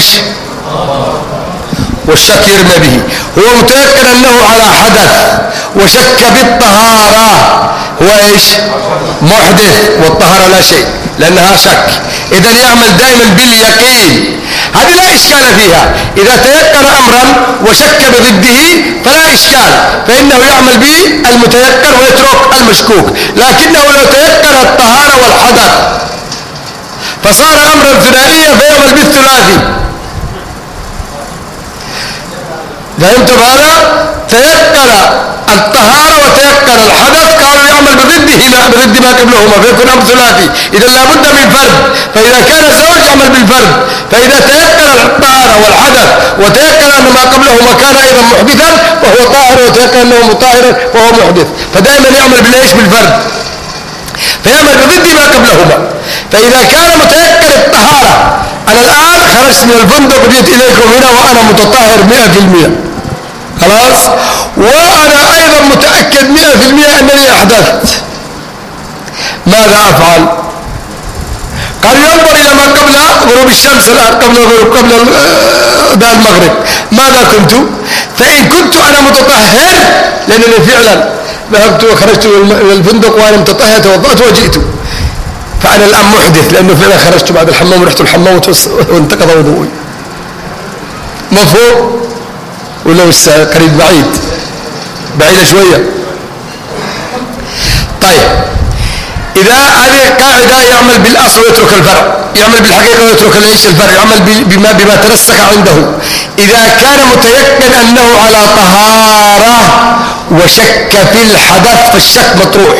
والشك يرمى به. هو متيقن أنه على حدث وشك بالطهارة، هو إيش؟ محدث، والطهارة لا شيء لأنها شك. إذن يعمل دائما باليقين، هذه لا إشكال فيها. إذا تيقن أمرا وشك بضده فلا إشكال، فإنه يعمل به المتيقن ويترك المشكوك. لكنه لو تيقن الطهارة والحدث فصار أمرا ثنائيا فيعمل بالثلاثي. فهمتم هذا؟ تيقن الطهارة وتيقن الحدث، قالوا يعمل بضدهما، بضد ما قبلهما، فيكون أمر ثلاثي. إذا لابد من فرد، فإذا كان الزوج يعمل بالفرد. فإذا تيقن الطهارة والحدث وتيقن أن ما قبلهما كان أيضا محدثا وهو طاهر، وتيقن أنه مطهر وهو محدث، فدائما يعمل بالإيش؟ بالفرد، فيعمل بضد ما قبلهما. فإذا كان متيقن الطهارة، أنا الآن خرجت من الفندق وجيت إليكم هنا وأنا متطهر 100%، خلاص، وأنا أيضا متأكد 100% أنني أحدثت، ماذا أفعل؟ قالوا ينظر إلى ما قبل غروب الشمس الآن، قبل الغروب، قبل ده المغرب، ماذا كنت؟ فإن كنت أنا متطهر، لأنني فعلا ذهبت وخرجت من الفندق وأنا متطهر، توضأت وجئت، فأنا الآن محدث، لأنه فعلا خرجت بعد الحمام ورحت الحمام وانتقض وضوئي. مفهوم؟ ولا لسه قريب؟ بعيدة شوية. طيب، إذا هذه قاعدة يعمل بالأصل ويترك الفرع، يعمل بالحقيقة ويترك الفرع، يعمل بما ترسخ عنده. إذا كان متيقن أنه على طهارة وشك في الحدث فالشك مطروح،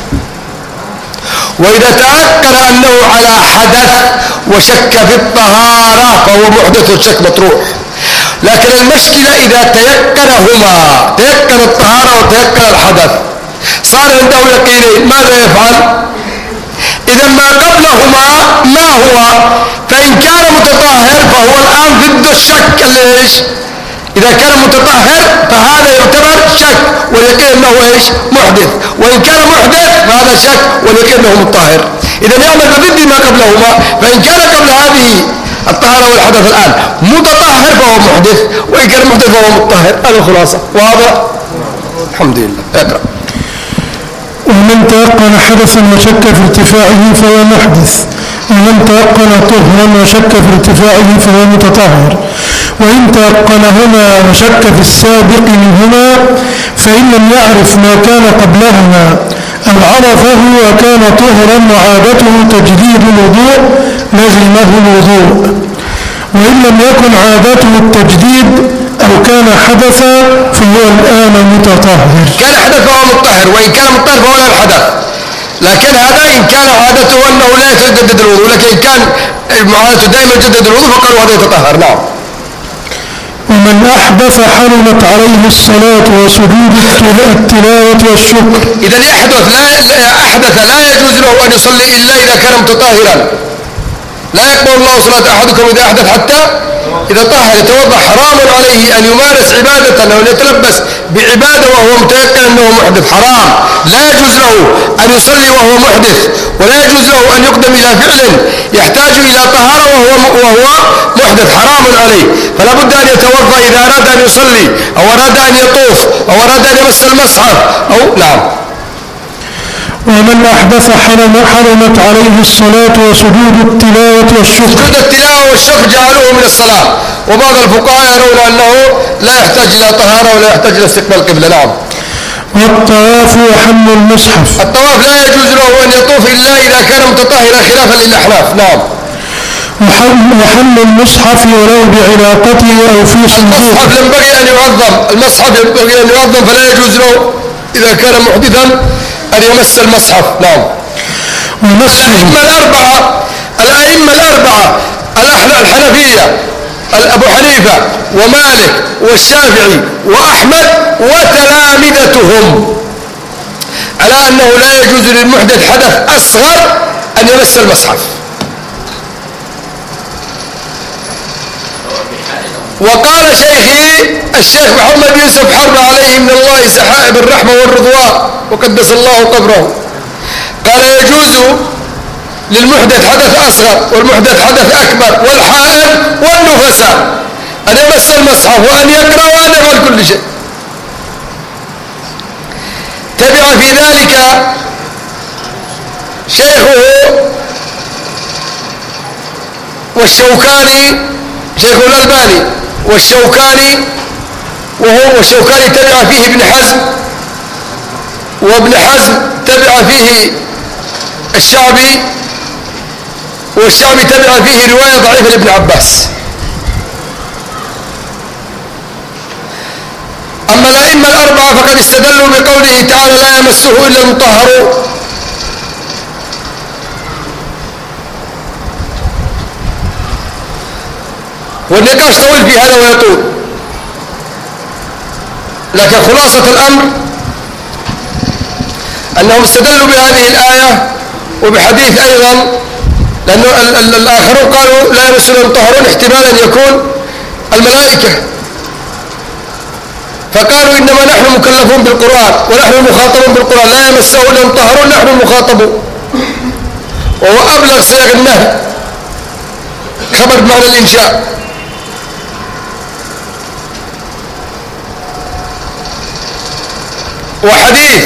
وإذا تيقن أنه على حدث وشك في الطهارة فهو محدث والشك مطروح. لكن المشكلة إذا تيقنهما، تيقن الطهارة وتيقن الحدث، صار عنده يقينين، ماذا يفعل؟ إذا ما قبلهما ما هو؟ فإن كان متطهر فهو الآن ضد الشك ليش؟ إذا كان متطهر فهذا يعتبر شك واليقين أنه إيش؟ محدث، وإن كان محدث فهذا شك واليقين أنه مطهر. إذا يعمل بضد ما قبلهما، فإن كان قبل هذه الطهارة والحدث الآن متطهر فهو محدث، وإن كان محدث فهو مطهر. هذا الخلاصة. واضح؟ الحمد لله. اقرأ. ومن تيقن حدثا وشك في ارتفاعه فهو محدث، ومن تيقن طهرا وشك في ارتفاعه فهو متطهر. وإن تيقنهما وشك في السابق منهما فإن لم يعرف ما كان قبلهما أو عرفه وكان طهرا وعادته تجديد الوضوء لزمه الوضوء، وإن لم يكن عادته التجديد أو كان حدثا فهو الآن متطهر. كان حدث فهو مطهر، وإن كان مطهر فهو لا الحدث. لكن هذا إن كان عادته أنه لا يتجدد الوضوء، لكن إن كان عادته دائما يتجدد الوضوء فقالوا هذا يتطهر. نعم. ومن أحدث حرمت عليه الصلاة وسجود التلاوة والشكر. إذا أحدث لا يجوز له أن يصلي إلا إذا كان متطهرا. لا يقبل الله صلاة أحدكم إذا أحدث حتى إذا طهر يتوضأ. حرام عليه أن يمارس عبادة أو أن يتلبس بعبادة وهو متيقن أنه محدث، حرام. لا يجوز له أن يصلي وهو محدث، ولا يجوز له أن يقدم إلى فعل يحتاج إلى طهارة وهو محدث، حرام عليه. فلا بد أن يتوضأ إذا أراد أن يصلي أو أراد أن يطوف أو أراد أن يمس المصحف أو نعم. ومن أحدث حرمت عليه الصلاة وسجود التلاوة والشكر. سجود التلاوة والشكر جعلوه من الصلاة، وبعض الفقهاء يرون أنه لا يحتاج إلى طهارة ولا يحتاج إلى استقبال القبلة. نعم. والطواف وحمل المصحف. الطواف لا يجوز له أن يطوف إلا إذا كان متطهرا خلافا للأحناف. نعم. وحمل المصحف ولو بعلاقته أو في صندوق. المصحف ينبغي أن يعظم، المصحف ينبغي أن يعظم، فلا يجوز له إذا كان محدثا أن يمس المصحف. نعم. الأئمة الأربعة الحنفية أبو حنيفة ومالك والشافعي وأحمد وتلامذتهم على أنه لا يجوز للمحدث حدث أصغر أن يمس المصحف. وقال شيخي الشيخ محمد يوسف حرب عليه من الله سحائب الرحمة والرضوان وقدس الله قبره، قال يجوز للمحدث حدث أصغر والمحدث حدث أكبر والحائض والنفساء أن يمس المصحف وأن يقرأ وأن يفعل كل شيء. تبع في ذلك شيخه والشوكاني، شيخ الألباني والشوكاني، والشوكاني تبع فيه ابن حزم، وابن حزم تبع فيه الشعبي، والشعبي تبع فيه رواية ضعيفة لابن عباس. أما الأئمة الأربعة فقد استدلوا بقوله تعالى لا يمسه إلا المطهرون، والنقاش طويل في هذا ويطول، لكن خلاصة الأمر أنهم استدلوا بهذه الآية وبحديث أيضا، لأن الآخرون قالوا لا يمسه إلا المطهرون احتمال أن يكون الملائكة، فقالوا إنما نحن مكلفون بالقرآن ونحن مخاطبون بالقرآن، لا يمسه إلا المطهرون، نحن المخاطبون. وهو أبلغ صيغ النهي، خبر بمعنى الإنشاء. وحديث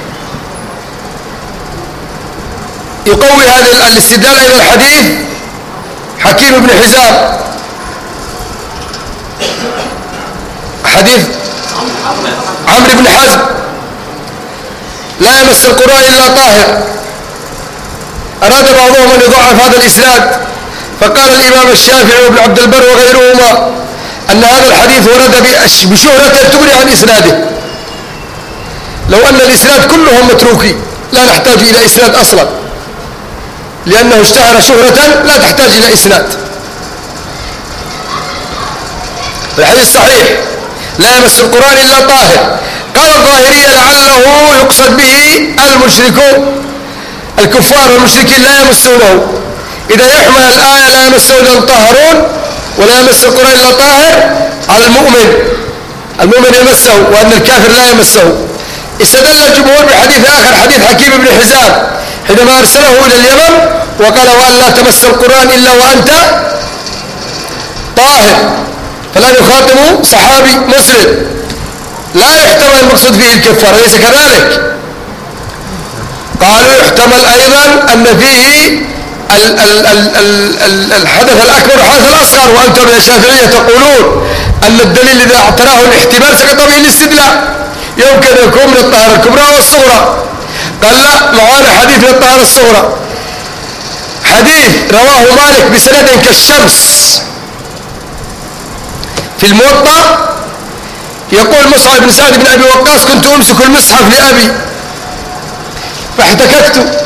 يقوي هذا الاستدلال إلى الحديث حكيم بن حزام، حديث عمرو بن حزم لا يمس القرآن إلا طاهر. أراد بعضهم أن يضعف هذا الإسناد، فقال الإمام الشافعي وابن عبد البر وغيرهما أن هذا الحديث ورد بشهرة تغني عن إسناده، لو أن الإسناد كلهم متروكي لا نحتاج إلى إسناد أصلا، لأنه اشتهر شهرة لا تحتاج إلى إسناد. الحديث صحيح لا يمس القرآن إلا طاهر. قال الظاهرية لعله يقصد به المشركون، الكفار والمشركين لا يمسونه، إذا يحمل الآية لا يمسه إلا المطهرون ولا يمس القرآن إلا طاهر على المؤمن يمسه، وأن الكافر لا يمسه. استدل الجمهور بحديث آخر، حديث حكيم بن حزام حينما أرسله إلى اليمن وقال وأن لا تمس القرآن إلا وأنت طاهر، فلا يخاطب صحابي مسلم. لا يحتمل المقصود فيه الكفار، ليس كذلك. قالوا يحتمل أيضا أن فيه الحدث الأكبر والحدث الأصغر، وأنتم يا شافعية تقولون أن الدليل إذا اعتراه الاحتمال سقط به الاستدلال، يمكن أن يكون من الطهارة الكبرى والصغرى. قال لا، معانا حديث من الطهارة الصغرى، حديث رواه مالك بسند كالشمس في الموطأ، يقول مصعب بن سعد بن أبي وقاص كنت أمسك المصحف لأبي فاحتككت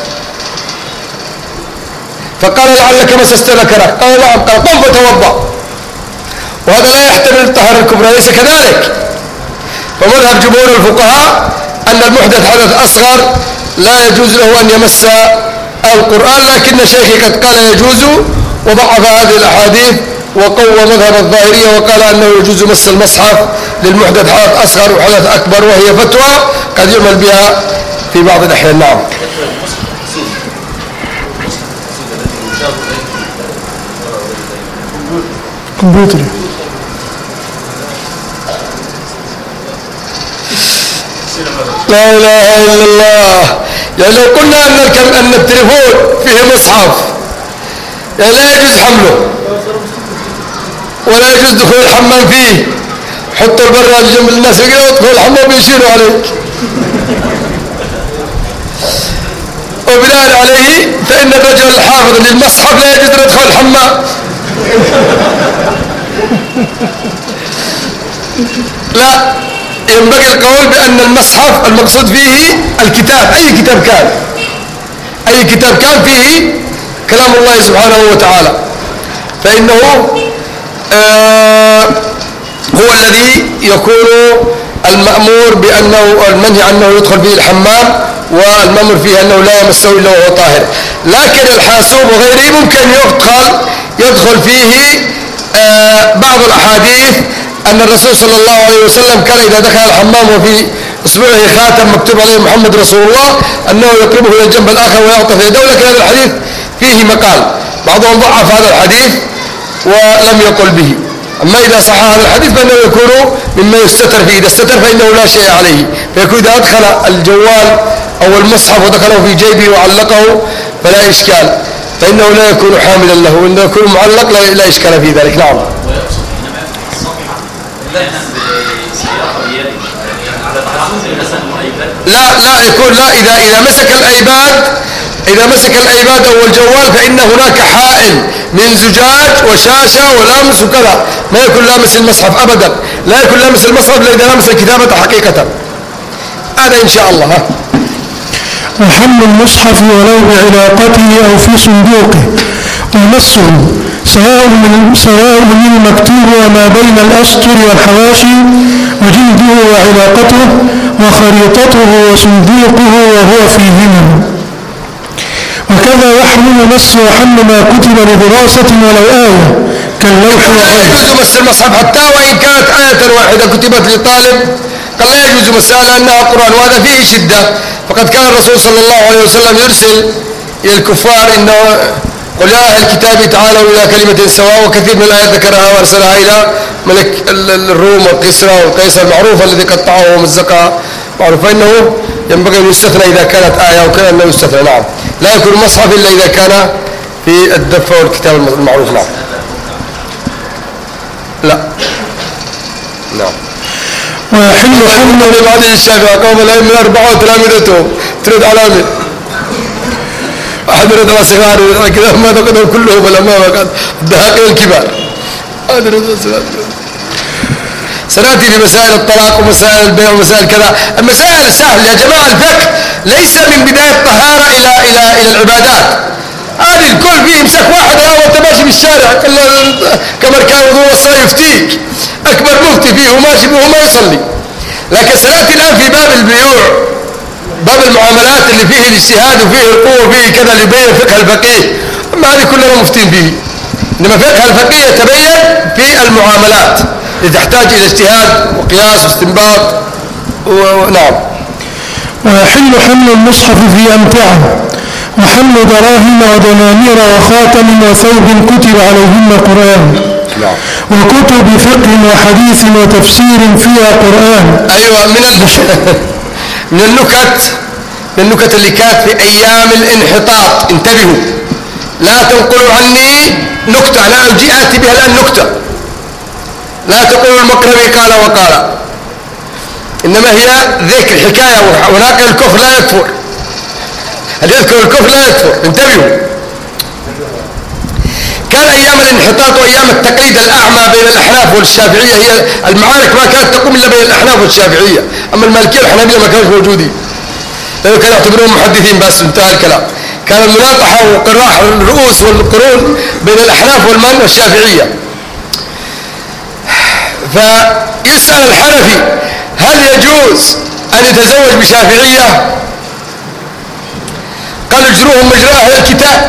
فقال لعلك مسست ذكره، قال نعم، قال قم فتوضأ. وهذا لا يحتمل الطهارة الكبرى، ليس كذلك. فمذهب جمهور الفقهاء أن المحدث حدث أصغر لا يجوز له أن يمس القرآن، لكن شيخي قد قال يجوز، وضعف هذه الأحاديث وقوى مذهب الظاهرية وقال أنه يجوز مس المصحف للمحدث حدث أصغر وحدث أكبر، وهي فتوى قد يعمل بها في بعض الأحيان. نعم. كمبيوتر. لا إله إلا الله. يعني لو قلنا أن التليفون فيه مصحف يعني لا يجوز حمله ولا يجوز دخول الحمام فيه، حطوا البراد جنب الناس يقولوا ادخل الحمام بيشيلوا عليك، وبناء عليه فإن الرجل الحافظ للمصحف لا يجوز أن يدخل الحمام. لا، ينبغي القول بأن المصحف المقصود فيه الكتاب، أي كتاب كان فيه كلام الله سبحانه وتعالى، فإنه هو الذي يكون المأمور بأنه المنهي أنه يدخل فيه الحمام، والمأمور فيه أنه لا يمسه إلا وهو طاهر. لكن الحاسوب وغيره ممكن يدخل فيه بعض الأحاديث أن الرسول صلى الله عليه وسلم كان إذا دخل الحمام وفي إصبعه خاتم مكتوب عليه محمد رسول الله أنه يقربه إلى الجنب الآخر ويعطف يده، لكن هذا الحديث فيه مقال، بعضهم ضعف هذا الحديث ولم يقل به. أما إذا صح هذا الحديث فإنه يكون مما يستتر فيه، إذا استتر فإنه لا شيء عليه، فيكون إذا أدخل الجوال أو المصحف ودخله في جيبه وعلقه فلا إشكال، فإنه لا يكون حاملا له، وإنه يكون معلق لا إشكال في ذلك. نعم. لا يكون، لا، إذا مسك الأيباد أو الجوال فإن هناك حائل من زجاج وشاشة ولامس وكذا، ما يكون لامس المصحف أبدا، لا يكون لامس المصحف إلا إذا لامس الكتابة حقيقة. هذا إن شاء الله. وحمل المصحف ولو بعلاقته أو في صندوقه، ومسه سواء من المكتوب وما بين الأسطر والحواشي، وجلده وعلاقته وخريطته وصندوقه وهو فيهما. وكذا يحرم مس وحمل ما كتب لدراسة ولو آية كاللوح لا يجوز مس المصحف حتى وإن كانت آية واحدة كتبت لطالب، قال لا يجوز مسها لأنها قرآن، وهذا فيه شدة. فقد كان الرسول صلى الله عليه وسلم يرسل الكفار إنه قل يا أهل الكتاب تعالوا إلى كلمة سواء، وكثير من الآيات ذكرها وأرسلها إلى ملك الروم وقيصر وقيصر المعروف الذي قطعه ومزقها معروف، فإنه ينبغي أن يستثنى إذا كانت آية وكذا أنه يستثنى. نعم، لا يكون مصحف إلا إذا كان في الدفة والكتاب المعروف. نعم. لا. نعم. ويحل حمل بعد الشافعي قوم الأئمة الأربعة وتلامذتهم ترد علامة أحد رد صغار كذا ما تقدم كلهم الأمام الدهاقين الكبار. سنأتي في مسائل الطلاق ومسائل البيع ومسائل كذا. المسائل سهل يا جماعة. الفقه ليس من بداية الطهارة إلى العبادات. هذه الكل فيه امسك واحد وانت ماشي بالشارع كما كان وضوء الصلاة يفتيك أكبر مفتي فيه وماشي به وما يصلي. لكن سنأتي الآن في باب البيوع، باب المعاملات اللي فيه الاجتهاد وفيه القوة وفيه كذا اللي يبين فقه الفقيه. أما هذه كلنا مفتين فيه، إنما فقه الفقيه يتبين في المعاملات اللي تحتاج إلى اجتهاد وقياس واستنباط. ونعم. ويحل حمل المصحف في أمتعة، وحمل دراهم ودنانير وخاتم وثوب كتب عليهن قرآن. نعم. وكتب فقه وحديث وتفسير فيها قرآن. أيوة. من النكت اللي كانت في أيام الانحطاط. انتبهوا، لا تنقلوا عني نكتة، لا آتي بها الآن نكتة. لا تقولوا المقربي قال وقال، إنما هي ذكر حكاية وناقل الكفر لا يكفر. هل يذكر الكفر لا يكفر. انتبهوا، كان أيام الانحطاط وأيام التقليد الأعمى بين الأحناف والشافعية، هي المعارك ما كانت تقوم إلا بين الأحناف والشافعية. أما المالكية والحنابلة ما كانوا موجودين لأنه كانوا يعتبرون محدثين بس، انتهى الكلام. كان المناقحة وقراح الرؤوس والقرون بين الأحناف والشافعية. فيسأل الحنفي هل يجوز أن يتزوج بشافعية؟ قال اجروهم مجرى أهل الكتاب،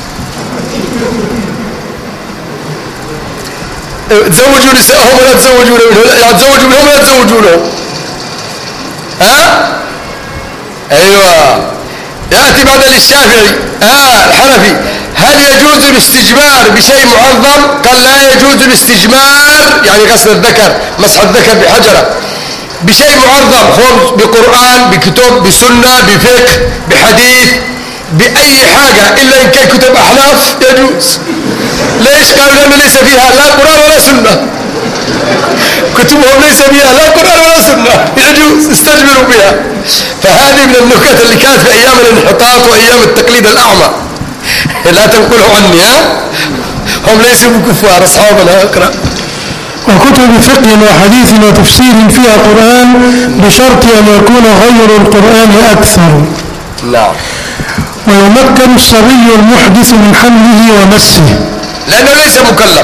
تزوجوا نساءهم ولا تزوجوا لهم، تزوجوا منهم ولا تزوجوا لهم. ها؟ ايوه. ياتي بعد الشافعي الحنفي هل يجوز الاستجمار بشيء معظم؟ قال لا يجوز الاستجمار، يعني غسل الذكر، مسح الذكر بحجره، بشيء معظم، خبز بقرآن بكتب بسنة بفقه بحديث بأي حاجة إلا إن كان كتب أحناف يجوز. ليش؟ قالوا لأنه ليس فيها لا قرآن ولا سنة، كتبهم ليس فيها لا قرآن ولا سنة، يجوز استجملوا بها. فهذه من النكت اللي كانت في أيام الانحطاط وأيام التقليد الأعمى. لا تنقلوا عني، هم ليسوا بكفار أصحابنا. اقرأ. وكتب فقه وحديث وتفسير فيها قرآن بشرط أن يكون غير القرآن أكثر. نعم. ويمكن الصبي المحدث من حمله ومسه لأنه ليس مكلف.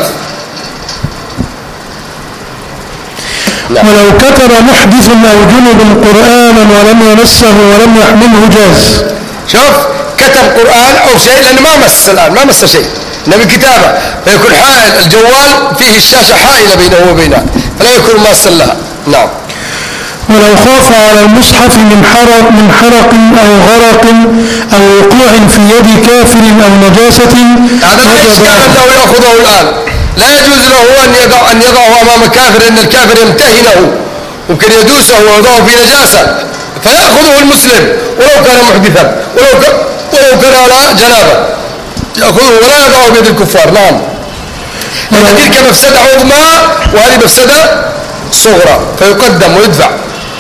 ولو كتب محدث أو جنب قرآنا ولم يمسه ولم يحمله جاز. شوف، كتب قرآن أو شيء لأنه ما مس الآن، ما مس شيء، إنما كتابة، فيكون حائل الجوال فيه الشاشة حائلة بينه وبينها فلا يكون ماسا لها. نعم. ولو خاف على المصحف من حرق أو غرق أو وقوع في يد كافر أو نجاسة، هذا لا إشكال أنه يأخذه الآن. لا يجوز له أن يضعه أمام كافر، إن الكافر يمتهنه ممكن يدوسه ويضعه في نجاسة، فيأخذه المسلم ولو كان محدثا ولو كان على جنابه، يأخذه ولا يضعه بيد الكفار. نعم. لأن تلك مفسدة عظمى وهذه مفسدة صغرى فيقدم ويدفع.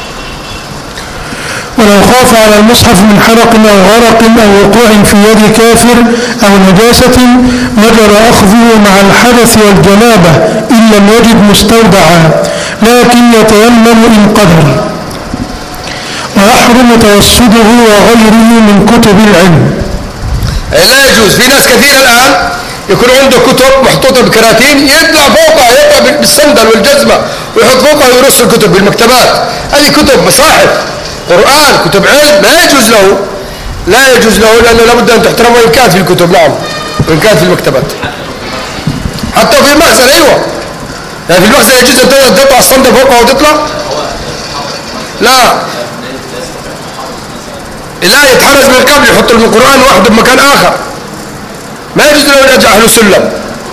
ولو خاف على المصحف من حرق أو غرق أو وقوع في يد كافر أو نجاسة وجر أخذه مع الحدث والجنابة إن لم يجد مستودعا، لكن يتيمم إن قدر. ويحرم توسده وغيره من كتب العلم. لا يجوز. في ناس كثير الآن يكون عنده كتب محطوطة بكراتين، يطلع فوقها، يطلع بالصندل والجزمة ويحط فوقها ويرص الكتب بالمكتبات. هذه كتب مصاحف قرآن، كتب علم، لا يجوز له، لا يجوز له، لأنه لابد أن تحترم وإن كانت في الكتب. نعم، وإن كانت في المكتبات، حتى في المخزن. أيوة، يعني في المخزن يجوز أن تطلع الصندل فوقها وتطلع؟ لا. لا يتحرز من قبل، يحط القرآن وحده بمكان آخر، ما يجوز له أن يجعله سلم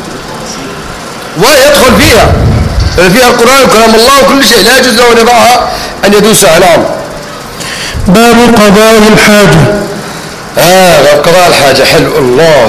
ويدخل فيها القرآن وكلام الله وكل شيء، لا يجوز له أن يضعها أن يدوسها. نعم. باب قضاء الحاجة. قضاء الحاجة حلو. الله،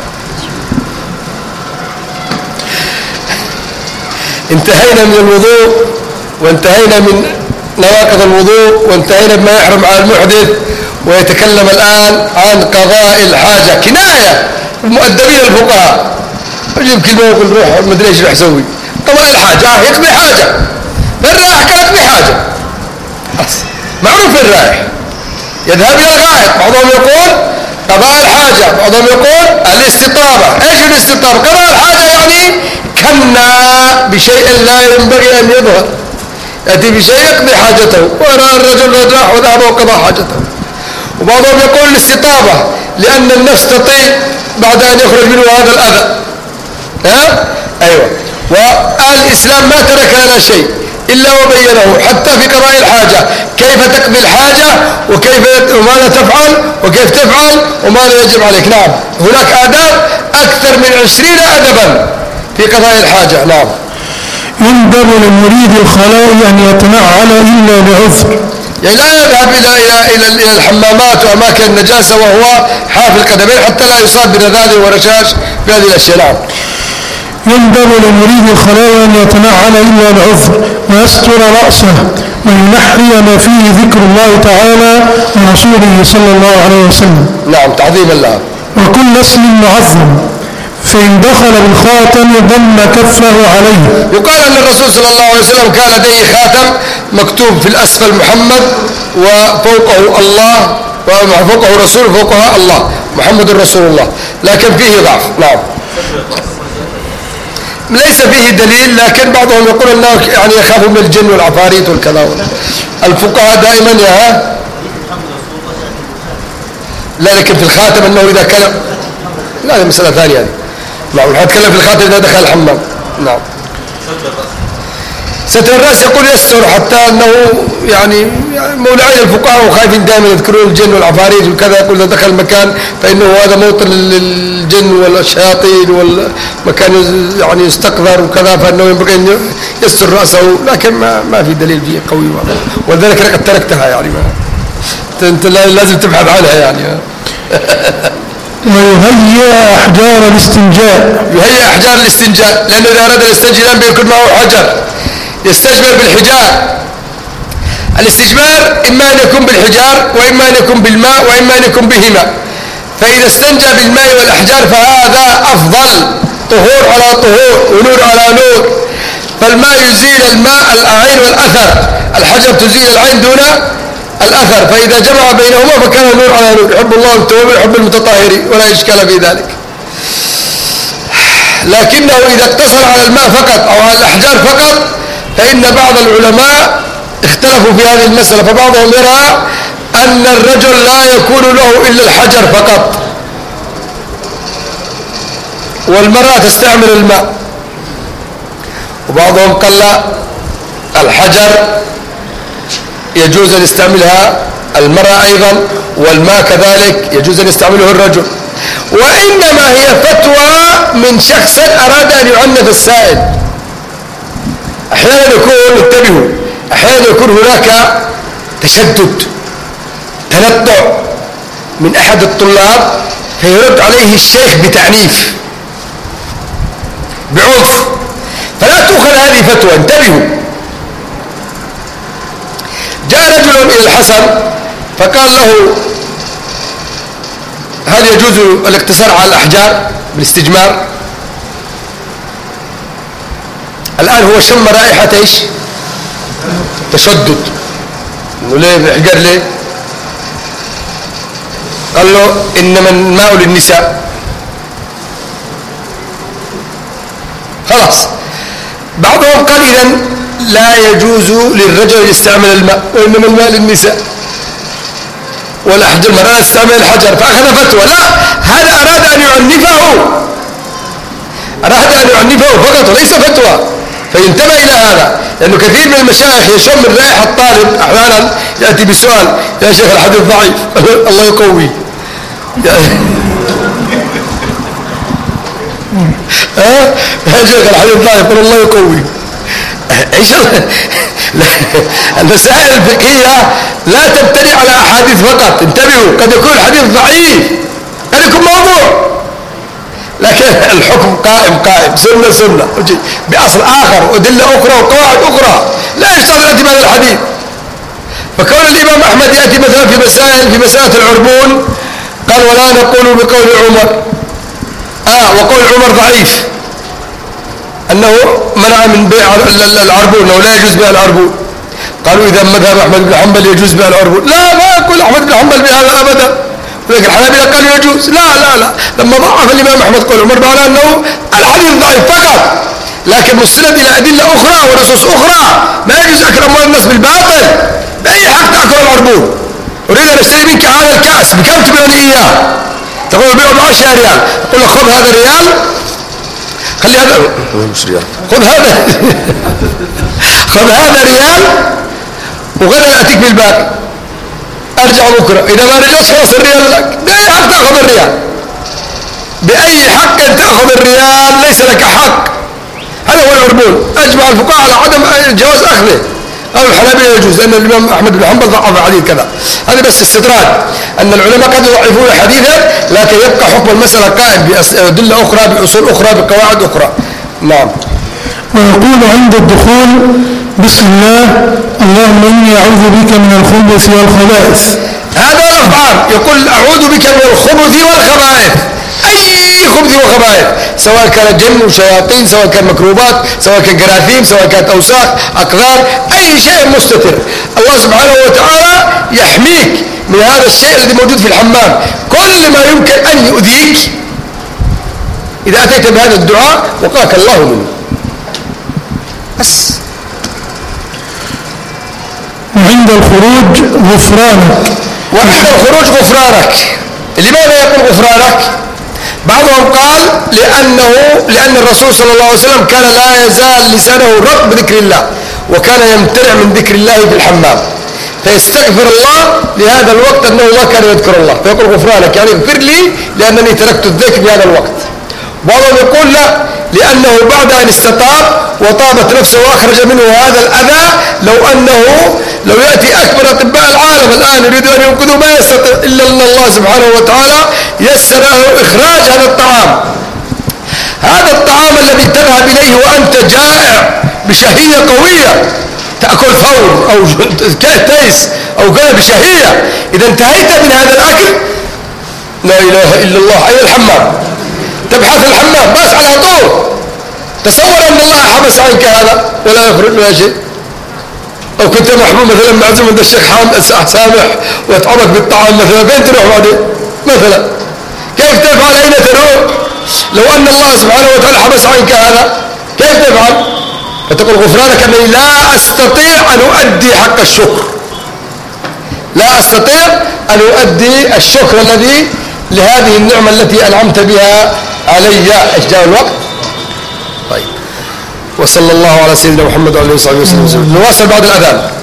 انتهينا من الوضوء وانتهينا من نواقض الوضوء وانتهينا بما يحرم على المحدث، ويتكلم الآن عن قضاء الحاجة. كناية المؤدبين الفقهاء يجيب كلمة ويقول روح ما ادري ايش راح يسوي. قضاء الحاجة يقضي حاجة، الرايح كان يقضي حاجة، معروف الرايح يذهب إلى غائط. بعضهم يقول قضاء الحاجة، بعضهم يقول الاستطابة. ايش الاستطابة؟ قضاء الحاجة يعني كنا بشيء لا ينبغي أن يظهر، يأتي بشيء يقضي حاجته، ورأى الرجل راح وذهب وقضى حاجته. وبعضهم يقول الاستطابة لأن النفس تطيب بعد أن يخرج منه هذا الأذى. أيوة. والإسلام ما ترك لنا شيء إلا وبينه، حتى في قضاء الحاجة كيف تقضي الحاجة وماذا تفعل وكيف تفعل وماذا يجب عليك. نعم، هناك آداب أكثر من 20 أدبا في قضاء الحاجة. نعم. يندب لمريد الخلاء أن يتنعل إلا بعذر، يعني لا يذهب إلى الحمامات وأماكن النجاسة وهو حافي القدمين حتى لا يصاب برذاذ ورشاش بهذه الأشياء. نعم. يندب لمريد الخلاء أن يتنعل إلا بعذر، ويستر رأسه، وينحي ما فيه ذكر الله تعالى ورسوله صلى الله عليه وسلم. نعم، تعظيما له. وكل اسم معظم، فإن دخل بالخاتم ضم كفه عليه. يقال أن الرسول صلى الله عليه وسلم كان لديه خاتم مكتوب في الأسفل محمد وفوقه الله، وفوقه رسول فوقها الله، محمد رسول الله، لكن فيه ضعف. نعم. ليس فيه دليل، لكن بعضهم يقول أنه يعني يخافوا من الجن والعفاريت والكذا. الفقهاء دائما لا، لكن في الخاتم أنه إذا كان، لا هذه مسألة ثانية هذه. نعم، نتكلم في الخاتم إذا دخل الحمام. نعم. ستر الرأس يقول يستر، حتى أنه يعني مولعين الفقهاء وخايفين دائما يذكرون الجن والعفاريت وكذا، يقول إذا دخل المكان فإنه هذا موطن للجن والشياطين والمكان يعني يستقذر وكذا، فإنه ينبغي أن يستر رأسه، لكن ما في دليل فيه قوي، ولذلك قد تركتها يعني أنت لازم تبحث عنها يعني. ويهيئ أحجار الاستنجاء. يهيئ أحجار الاستنجاء، لأنه إذا أراد الاستنجاء بيكون معه حجر يستجمر بالحجار. الاستجمار إما أن يكون بالحجار وإما أن يكون بالماء وإما أن يكون بهما، فإذا استنجى بالماء والأحجار فهذا أفضل، طهور على طهور ونور على نور. فالماء يزيل العين والأثر، الحجر تزيل العين دون الأثر، فإذا جمع بينهما فكان نور على نور. يحب الله التوابين يحب المتطهرين ولا إشكال في ذلك. لكنه إذا اقتصر على الماء فقط أو على الأحجار فقط فإن بعض العلماء اختلفوا في هذه المسألة، فبعضهم يرى أن الرجل لا يكون له إلا الحجر فقط، والمرأة تستعمل الماء، وبعضهم قال لا، الحجر يجوز أن يستعملها المرأة أيضا، والماء كذلك يجوز أن يستعمله الرجل. وإنما هي فتوى من شخص أراد أن يعنف السائل. أحيانا يكون، انتبهوا، أحيانا يكون هناك تشدد تنطع من أحد الطلاب فيرد عليه الشيخ بتعنيف بعنف، فلا تؤخذ هذه فتوى. انتبهوا. جاء رجل إلى الحسن فقال له هل يجوز الاقتصار على الأحجار بالاستجمار؟ الآن هو شم رائحة ايش؟ تشدد. انه ليه الحجر ليه؟ قال له إنما الماء للنساء. خلاص. بعضهم قال إذن لا يجوز للرجل أن يستعمل الماء، وإنما الماء للنساء، والأحجار المرأة تستعمل الحجر، فأخذ فتوى. لا، هذا أراد أن يعنفه، أراد أن يعنفه فقط وليس فتوى. فينتبه إلى هذا، لأنه كثير من المشايخ يشم رائحة الطالب أحيانا يأتي بسؤال: يا شيخ الحديث ضعيف. الله يقوي. يا شيخ الحديث ضعيف، قل الله يقوي. المسائل الفقهية لا تبتني على أحاديث فقط، انتبهوا، قد يكون الحديث ضعيف، قد يكون موضوع، لكن الحكم قائم، سنة بأصل آخر وأدلة أخرى وقواعد أخرى، لا يحتاج نأتي بهذا الحديث. فكون الإمام أحمد يأتي مثلا في مسألة العربون قال: ولا نقول بقول عمر، وقول عمر ضعيف، أنه منع من بيع العربون، أنه لا يجوز بيع العربون. قالوا: إذا مذهب أحمد بن حنبل يجوز بيع العربون. لا، ما يقول أحمد بن حنبل بهذا أبدا، لكن الحنابلة قالوا يجوز. لا، لما ضعف الإمام أحمد قول عمر معناه أنه الحديث ضعيف فقط، لكن مستند إلى أدلة أخرى ونصوص أخرى. ما يجوز أكل أموال الناس بالباطل، بأي حق تأكل العربون. أريد أن أشتري منك هذا الكأس، بكم تبيعني إياه؟ تقول بيعه ب10 ريال، أقول لك خذ هذا ريال، خلي هذا، خذ هذا خذ هذا ريال، وغدا أتيك بالباقي، أرجع بكرة، إذا ما رجعت خلاص الريال لك. بأي حق تأخذ الريال؟ بأي حق تأخذ الريال؟ ليس لك حق. هذا هو العربون. أجمع الفقهاء على عدم جواز أخذه. أو الحنابلة يجوز، لأن الإمام أحمد بن حنبل ضعف حديث كذا. هذا بس استدراج، أن العلماء قد يضعفون حديثا، لكن يبقى حكم المسألة قائم بأدلة أخرى، بأصول أخرى، بقواعد أخرى. نعم. ويقول عند الدخول: بسم الله، اللهم إني أعوذ بك من الخبث والخبائث. هذا لفظ عام، يقول: أعوذ بك من الخبث والخبائث. أي خبث وخبائث، سواء كان جن وشياطين، سواء كان مكروبات، سواء كان جراثيم، سواء كانت أوساخ، أقذار، أي شيء مستتر، الله سبحانه وتعالى يحميك من هذا الشيء الذي موجود في الحمام. كل ما يمكن أن يؤذيك إذا أتيت بهذا الدعاء وقاك الله منه. بس. وعند الخروج غفرانك. وعند الخروج غفرانك. لماذا يقول غفرانك؟ بعضهم قال لأن الرسول صلى الله عليه وسلم كان لا يزال لسانه رطب بذكر الله، وكان يمتنع من ذكر الله في الحمام، فيستغفر الله لهذا الوقت أنه ما كان يذكر الله، فيقول غفرانك، يعني اغفر لي لأنني تركت الذكر في هذا الوقت. بعضهم يقول لا، لأنه بعد أن استطاب وطابت نفسه وأخرج منه هذا الأذى، لو يأتي أكبر أطباء العالم الآن يريدوا أن ينقذوا ما يستطيع إلا أن الله سبحانه وتعالى يسر له إخراج هذا الطعام. هذا الطعام الذي تذهب إليه وأنت جائع بشهية قوية، تأكل ثور أو تيس أو كان بشهية، إذا انتهيت من هذا الأكل لا إله إلا الله، أي الحمام، تبحث الحمام بس على طول. تصور أن الله حبس عنك هذا ولا يخرج منها شيء. أو كنت محبوب مثلا معزوم عند الشيخ سامح ويطعمك بالطعام مثلا، فين تروح بعدين مثلا؟ كيف تفعل؟ أين تروح؟ لو أن الله سبحانه وتعالى حبس عنك هذا كيف تفعل؟ فتقول غفرانك أنني لا أستطيع أن أؤدي حق الشكر، لا أستطيع أن أؤدي الشكر الذي لهذه النعمة التي أنعمت بها علي. أجداء الوقت. طيب، وصلى الله على سيدنا محمد وعلى آله وصحبه وسلم. نواصل بعد الأذان.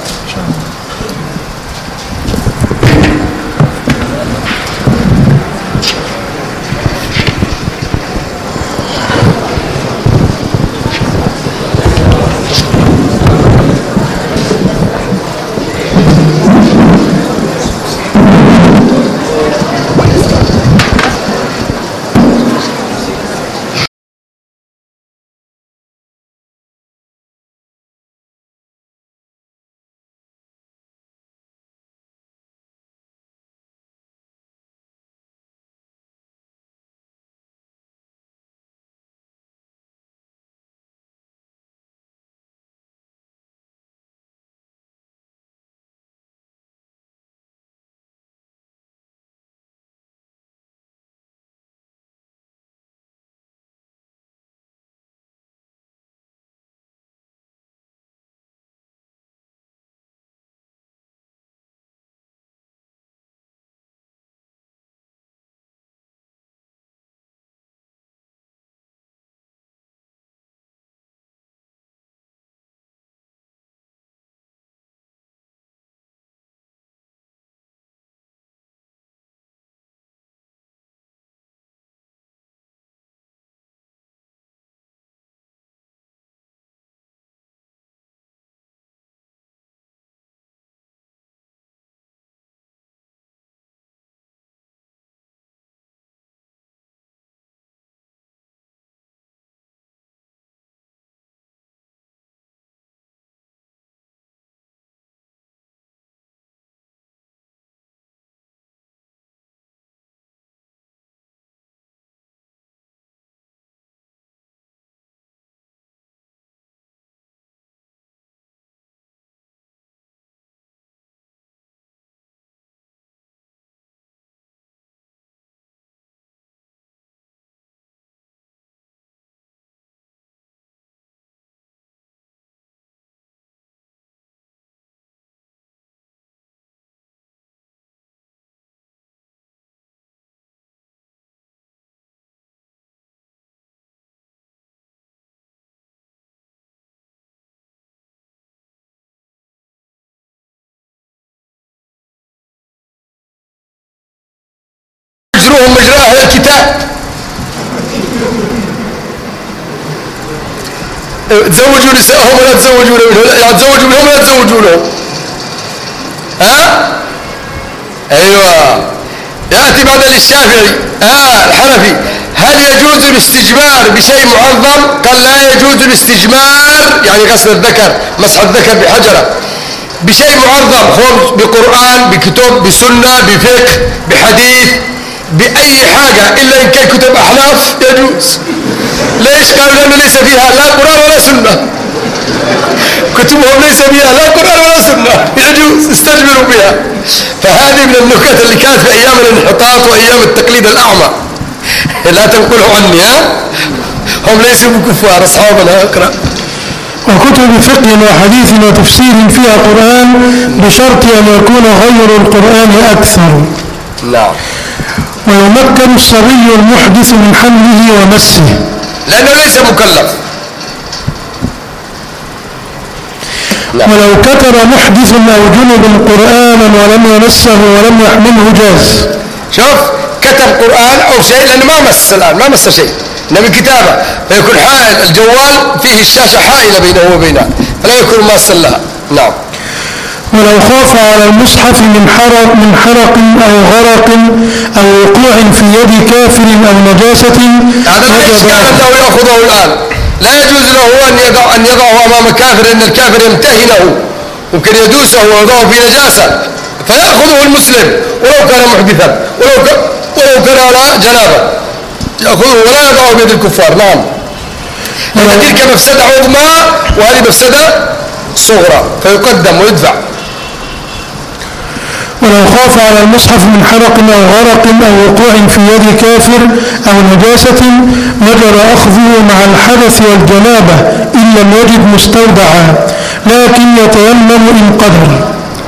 تزوجوا نساءهم ولا تزوجوا لهم، يعني تزوجوا منهم ولا تزوجوا لهم. ايوه. ياتي بعد الشافعي الحنفي: هل يجوز الاستجمار بشيء معظم؟ قال لا يجوز الاستجمار، يعني غسل الذكر، مسح الذكر بحجره، بشيء معظم، خبز، بقرآن، بكتب، بسنة، بفقه، بحديث، بأي حاجة، إلا إن كان كتب أحناف يجوز. ليش؟ قالوا لأنه ليس فيها لا قرآن ولا سنة، كتبهم ليس فيها لا قرآن ولا سنة، يجوز استجمروا بها. فهذه من النكت اللي كانت في أيام الانحطاط وأيام التقليد الأعمى. لا تنقلوا عني، هم ليسوا بكفار أصحابنا. اقرأ. وكتب فقه وحديث وتفسير فيها قرآن بشرط أن يكون غير القرآن أكثر. نعم. ويمكن الصبي المحدث من حمله ومسه لأنه ليس مكلف. ولو كتب محدث أو جنب قرآنا ولم يمسه ولم يحمله جاز. شوف، كتب قرآن أو شيء، لأنه ما مس الآن، ما مس شيء، إنما كتابة، فيكون حائل الجوال فيه الشاشة حائلة بينه وبينها، فلا يكون ماسا لها. نعم. ولو خاف على المصحف من حرق أو غرق أو وقوع في يد كافر أو نجاسة، هذا لا إشكال أنه يأخذه الآن. لا يجوز له أن يضعه أمام كافر، أن الكافر يمتهنه، ممكن يدوسه ويضعه في نجاسة، فيأخذه المسلم ولو كان محدثا، ولو كان على جنابه، يأخذه ولا يضعه بيد الكفار. نعم. لأن تلك مفسدة عظمى وهذه مفسدة صغرى، فيقدم ويدفع. ولو خاف على المصحف من حرق أو غرق أو وقوع في يد كافر أو نجاسة وجر أخذه مع الحدث والجنابة إن لم يجد مستودعا، لكن يتيمم إن قدر.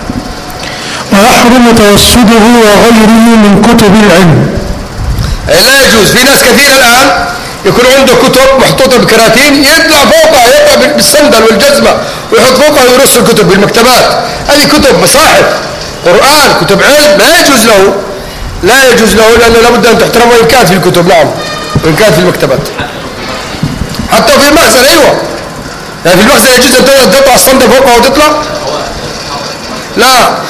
ويحرم توسده وغيره من كتب العلم. لا يجوز. في ناس كثير الآن يكون عنده كتب محطوطة بكراتين، يطلع فوقها، يطلع بالسندل والجزمة ويحط فوقها ويرص الكتب بالمكتبات. هذه كتب مصاحف قرآن، كتب علم، لا يجوز له، لا يجوز له، لأنه لابد أن تحترم وإن كانت في الكتب. نعم. وإن كانت في المكتبات، حتى في المخزن. أيوة، يعني في المخزن يجوز أن تقطع الصندوق فوقها وتطلع؟ لا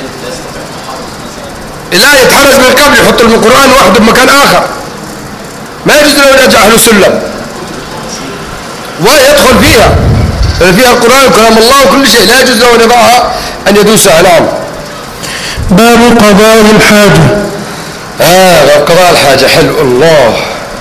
يتحرز من قبل، يحط القرآن وحده بمكان آخر، ما يجوز له أن يجعله سلم ويدخل فيها القرآن وكلام الله وكل شيء، لا يجوز له أن يضعها، أن يدوسها. نعم. باب قضاء الحاجة. قضاء الحاجة حلو. الله،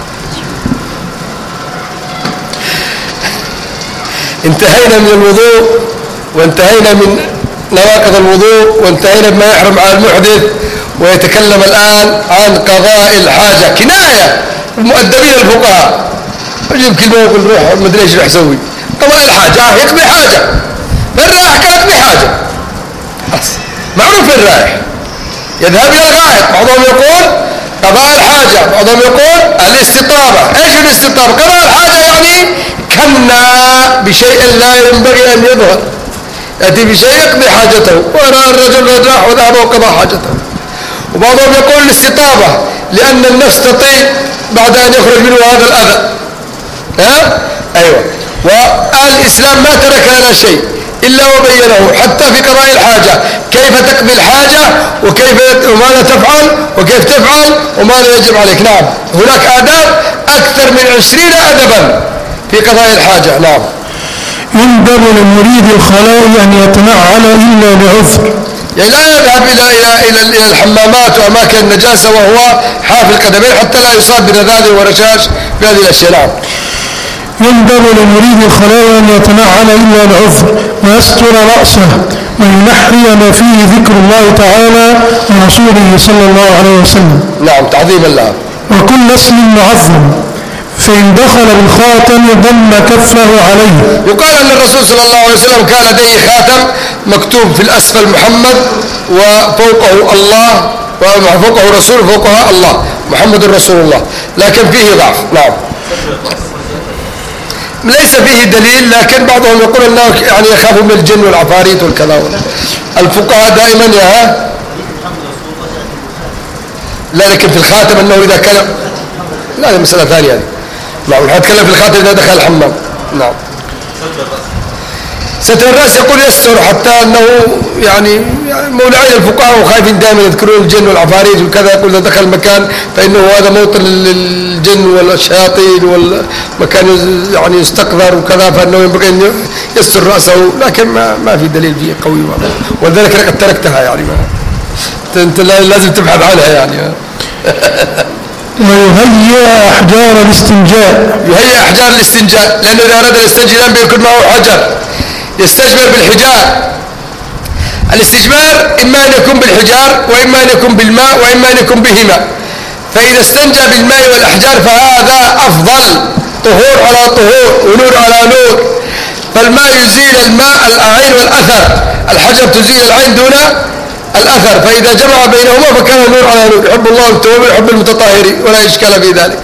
انتهينا من الوضوء وانتهينا من نواقض الوضوء وانتهينا بما يحرم على المحدث، ويتكلم الآن عن قضاء الحاجة. كناية المؤدبين الفقهاء، يجيب كلمة ويقول روح ما ادري ايش راح يسوي. قضاء الحاجة يقضي حاجة، الرايح كان يقضي حاجة، معروف الرايح يذهب إلى غائط. بعضهم يقول قضاء الحاجة، بعضهم يقول الاستطابة. ايش الاستطابة؟ قضاء الحاجة يعني كنا بشيء لا ينبغي أن يظهر، يأتي بشيء يقضي حاجته، ورأى الرجل راح وذهب وقضى حاجته. وبعضهم يقول الاستطابة لأن النفس تطيب بعد أن يخرج منه هذا الأذى. أيوة. والإسلام ما ترك لنا شيء إلا وبينه، حتى في قضاء الحاجة، كيف تقضي الحاجة وماذا تفعل وكيف تفعل وماذا يجب عليك. نعم. هناك آداب أكثر من 20 أدبا في قضاء الحاجة. نعم. يندب لمريد الخلاء أن يتنعل إلا بعذر، يعني لا يذهب إلى الحمامات وأماكن النجاسة وهو حافي القدمين حتى لا يصاب برذاذ ورشاش بهذه الأشياء. نعم. يندب لمريد الخلاء أن يتنعل إلا بعذر ويستر رأسه وينحي ما فيه ذكر الله تعالى ورسوله صلى الله عليه وسلم. نعم، تعظيما له. وكل اسم معظم، فإن دخل بالخاتم ضم كفه عليه. يقال أن الرسول صلى الله عليه وسلم كان لديه خاتم مكتوب في الأسفل محمد وفوقه الله، وفوقه رسول وفوقها الله، محمد رسول الله، لكن فيه ضعف. نعم. ليس فيه دليل، لكن بعضهم يقول أنه يعني يخاف من الجن والعفاريت والكذا. الفقهاء دائما لا، لكن في الخاتم أنه إذا كان، لا هذه مسألة ثانية. نعم. نتكلم في الخاتم إذا دخل الحمام. نعم. ستر الرأس يقول يستر، حتى أنه يعني مولعين الفقهاء وخايفين دائما يذكرون الجن والعفاريت وكذا، يقول إذا دخل مكان فإنه هذا موطن للجن والشياطين والمكان يعني يستقذر وكذا، فإنه ينبغي أن يستر رأسه، لكن ما في دليل فيه قوي، ولذلك قد تركتها يعني أنت لازم تبحث عنها يعني. ويهيئ أحجار الاستنجاء. يهيئ أحجار الاستنجاء، لأنه إذا أراد الاستنجاء بيكون معه حجر يستجمر بالحجار. الاستجمار إما أن يكون بالحجار وإما أن يكون بالماء وإما أن يكون بهما، فإذا استنجى بالماء والأحجار فهذا أفضل، طهور على طهور ونور على نور. فالماء يزيل العين والأثر، الحجر تزيل العين دون الأثر، فإذا جمع بينهما فكان نور على نور. يحب الله التوابين يحب المتطهرين ولا إشكال في ذلك.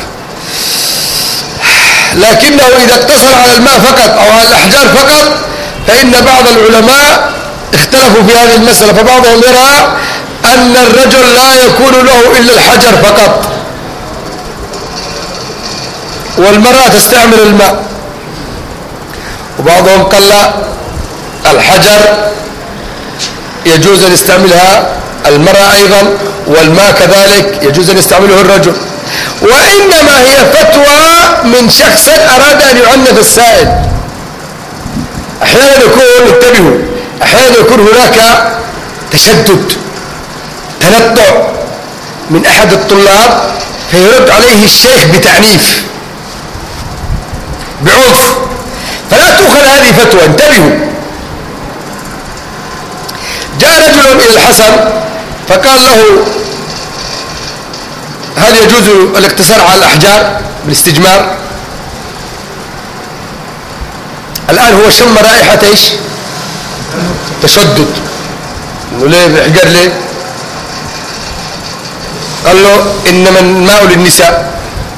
لكنه إذا اقتصر على الماء فقط أو على الأحجار فقط فإن بعض العلماء اختلفوا في هذه المسألة، فبعضهم يرى أن الرجل لا يكون له إلا الحجر فقط، والمرأة تستعمل الماء، وبعضهم قال لا، الحجر يجوز أن يستعملها المرأة أيضا، والماء كذلك يجوز أن يستعمله الرجل. وإنما هي فتوى من شخص أراد أن يعنف السائل. أحيانا يكون، انتبهوا، أحيانا يكون هناك تشدد تنطع من أحد الطلاب فيرد عليه الشيخ بتعنيف بعنف، فلا تؤخذ هذه فتوى. انتبهوا، جاء رجل إلى الحسن فقال له هل يجوز الاقتصار على الأحجار بالاستجمار؟ الآن هو شم رائحة ايش؟ تشدد. وليه بحجر ليه؟ قال له إنما الماء للنساء.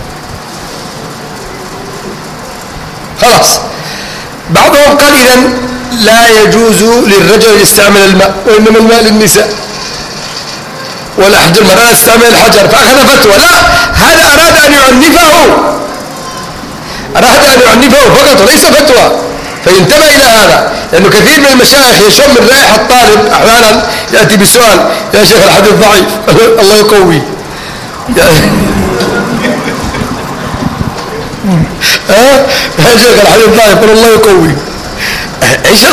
خلاص. بعضهم قال إذن لا يجوز للرجل أن يستعمل الماء، وإنما الماء للنساء، والأحجار المرأة تستعمل الحجر، فأخذ فتوى. لا، هذا أراد أن يعنفه فقط وليس فتوى، فينتبه إلى هذا، لأنه كثير من المشايخ يشم من رائحة الطالب أحيانا يأتي بسؤال: يا شيخ الحديث ضعيف. الله يقوي. يا شيخ الحديث ضعيف، الله يقوي. ايش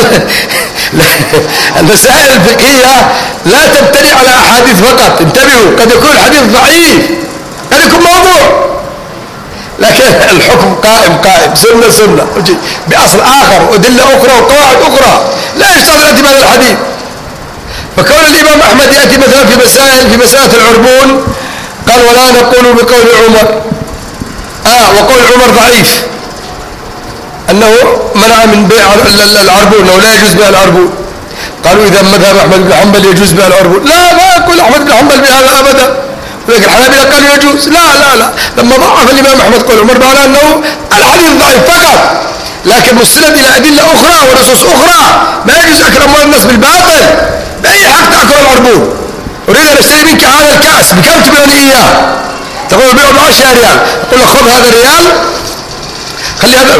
المسائل الفقهية لا تبتني على أحاديث فقط. انتبهوا، قد يكون الحديث ضعيف، قد يكون موضوع، لكن الحكم قائم، سنة بأصل آخر وأدلة أخرى وقواعد أخرى، لا يشتغل الأتي بهذا الحديث. فكون الإمام أحمد يأتي مثلا في مسألة العربون قال ولا نقول بقول عمر، وقول عمر ضعيف، أنه منع من بيع العربون، أنه لا يجوز بيع العربون. قالوا إذا مذهب أحمد بن حنبل يجوز بيع العربون. لا، ما يقول أحمد بن حنبل بهذا أبدا، لكن الحنابلة قالوا يجوز. لا، لما ضعف الإمام أحمد قول عمر معناه أنه الحديث ضعيف فقط، لكن مستند إلى أدلة أخرى ونصوص أخرى. ما يجوز أكل أموال الناس بالباطل، بأي حق تأكل العربون؟ أريد أن أشتري منك هذا الكأس، بكم تبيعني إياه؟ تقول بيعه ب10 ريال، أقول لك خذ هذا ريال، خلي هذا،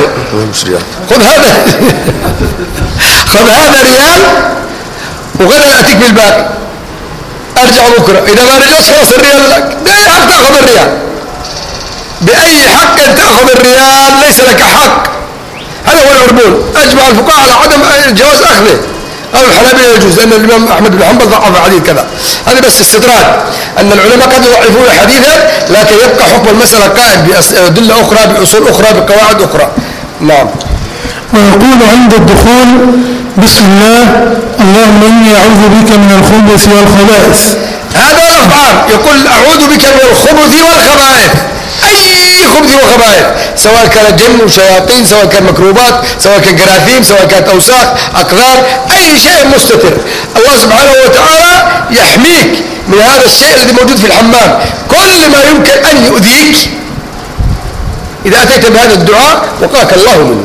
خذ هذا ريال وغدا أتيك بالباقي، أرجع بكرة، إذا ما رجعت خلاص الريال لك. بأي حق تأخذ الريال؟ بأي حق تأخذ الريال؟ ليس لك حق. هذا هو العربون. أجمع الفقهاء على عدم جواز أخذه، أو الحنابلة يجوز، لأن الإمام أحمد بن حنبل ضعف حديث كذا. هذا بس استدراج، أن العلماء قد يضعفون حديثا، لكن يبقى حكم المسألة قائم بأدلة أخرى، بأصول أخرى، بقواعد أخرى. نعم. ويقول عند الدخول: بسم الله، اللهم إني أعوذ بك من الخبث والخبائث. هذا الأفعال، يقول أعوذ بك من الخبث والخبائث، أي خبث وخبائث، سواء كان جن وشياطين، سواء كان مكروبات، سواء كان جراثيم، سواء كانت أوساخ، أقذار، أي شيء مستتر. الله سبحانه وتعالى يحميك من هذا الشيء الذي موجود في الحمام. كل ما يمكن أن يؤذيك إذا أتيت بهذا الدعاء وقاك الله منه.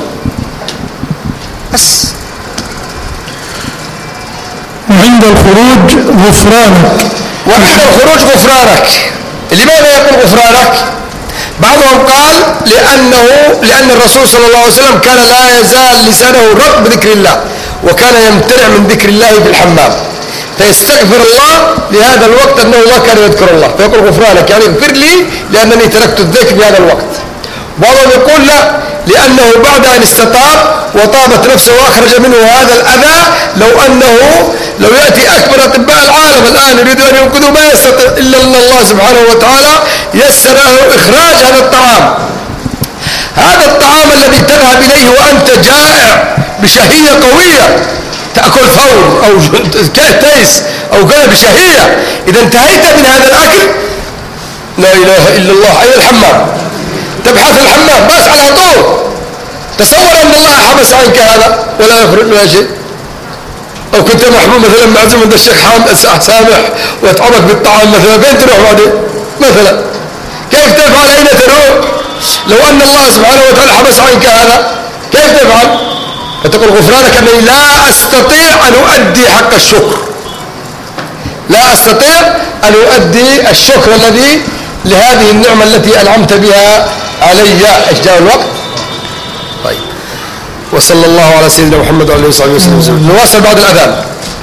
بس. وعند الخروج غفرانك. وعند الخروج غفرانك. لماذا يقول غفرانك؟ بعضهم قال لأن الرسول صلى الله عليه وسلم كان لا يزال لسانه رطب بذكر الله، وكان يمتنع من ذكر الله في الحمام، فيستغفر الله لهذا الوقت أنه ما كان يذكر الله، فيقول غفرانك يعني اغفر لي لأنني تركت الذكر في هذا الوقت. بعضهم يقول لا، لأنه بعد أن استطاب وطابت نفسه وأخرج منه هذا الأذى، لو يأتي أكبر أطباء العالم الآن يريدوا أن ينقذوا ما يستطيع إلا أن الله سبحانه وتعالى يسر له إخراج هذا الطعام. هذا الطعام الذي تذهب إليه وأنت جائع بشهية قوية، تأكل فور أو تيس أو كذا بشهية، إذا انتهيت من هذا الأكل لا إله إلا الله، أين الحمام؟ تبحث الحمام بس على طول. تصور أن الله حبس عنك هذا ولا يخرج منها شيء. أو كنت محموم مثلا معزوم عند الشيخ سامح ويطعمك بالطعام مثلا، فين تروح بعدين مثلا؟ كيف تفعل؟ أين تروح؟ لو أن الله سبحانه وتعالى حبس عنك هذا كيف تفعل؟ فتقول غفرانك أنني لا أستطيع أن أؤدي حق الشكر، لا أستطيع أن أؤدي الشكر الذي لهذه النعمة التي أنعمت بها علي. جاء الوقت. طيب، وصلى الله على سيدنا محمد وعلى اله وصحبه وسلم. نواصل بعد الأذان.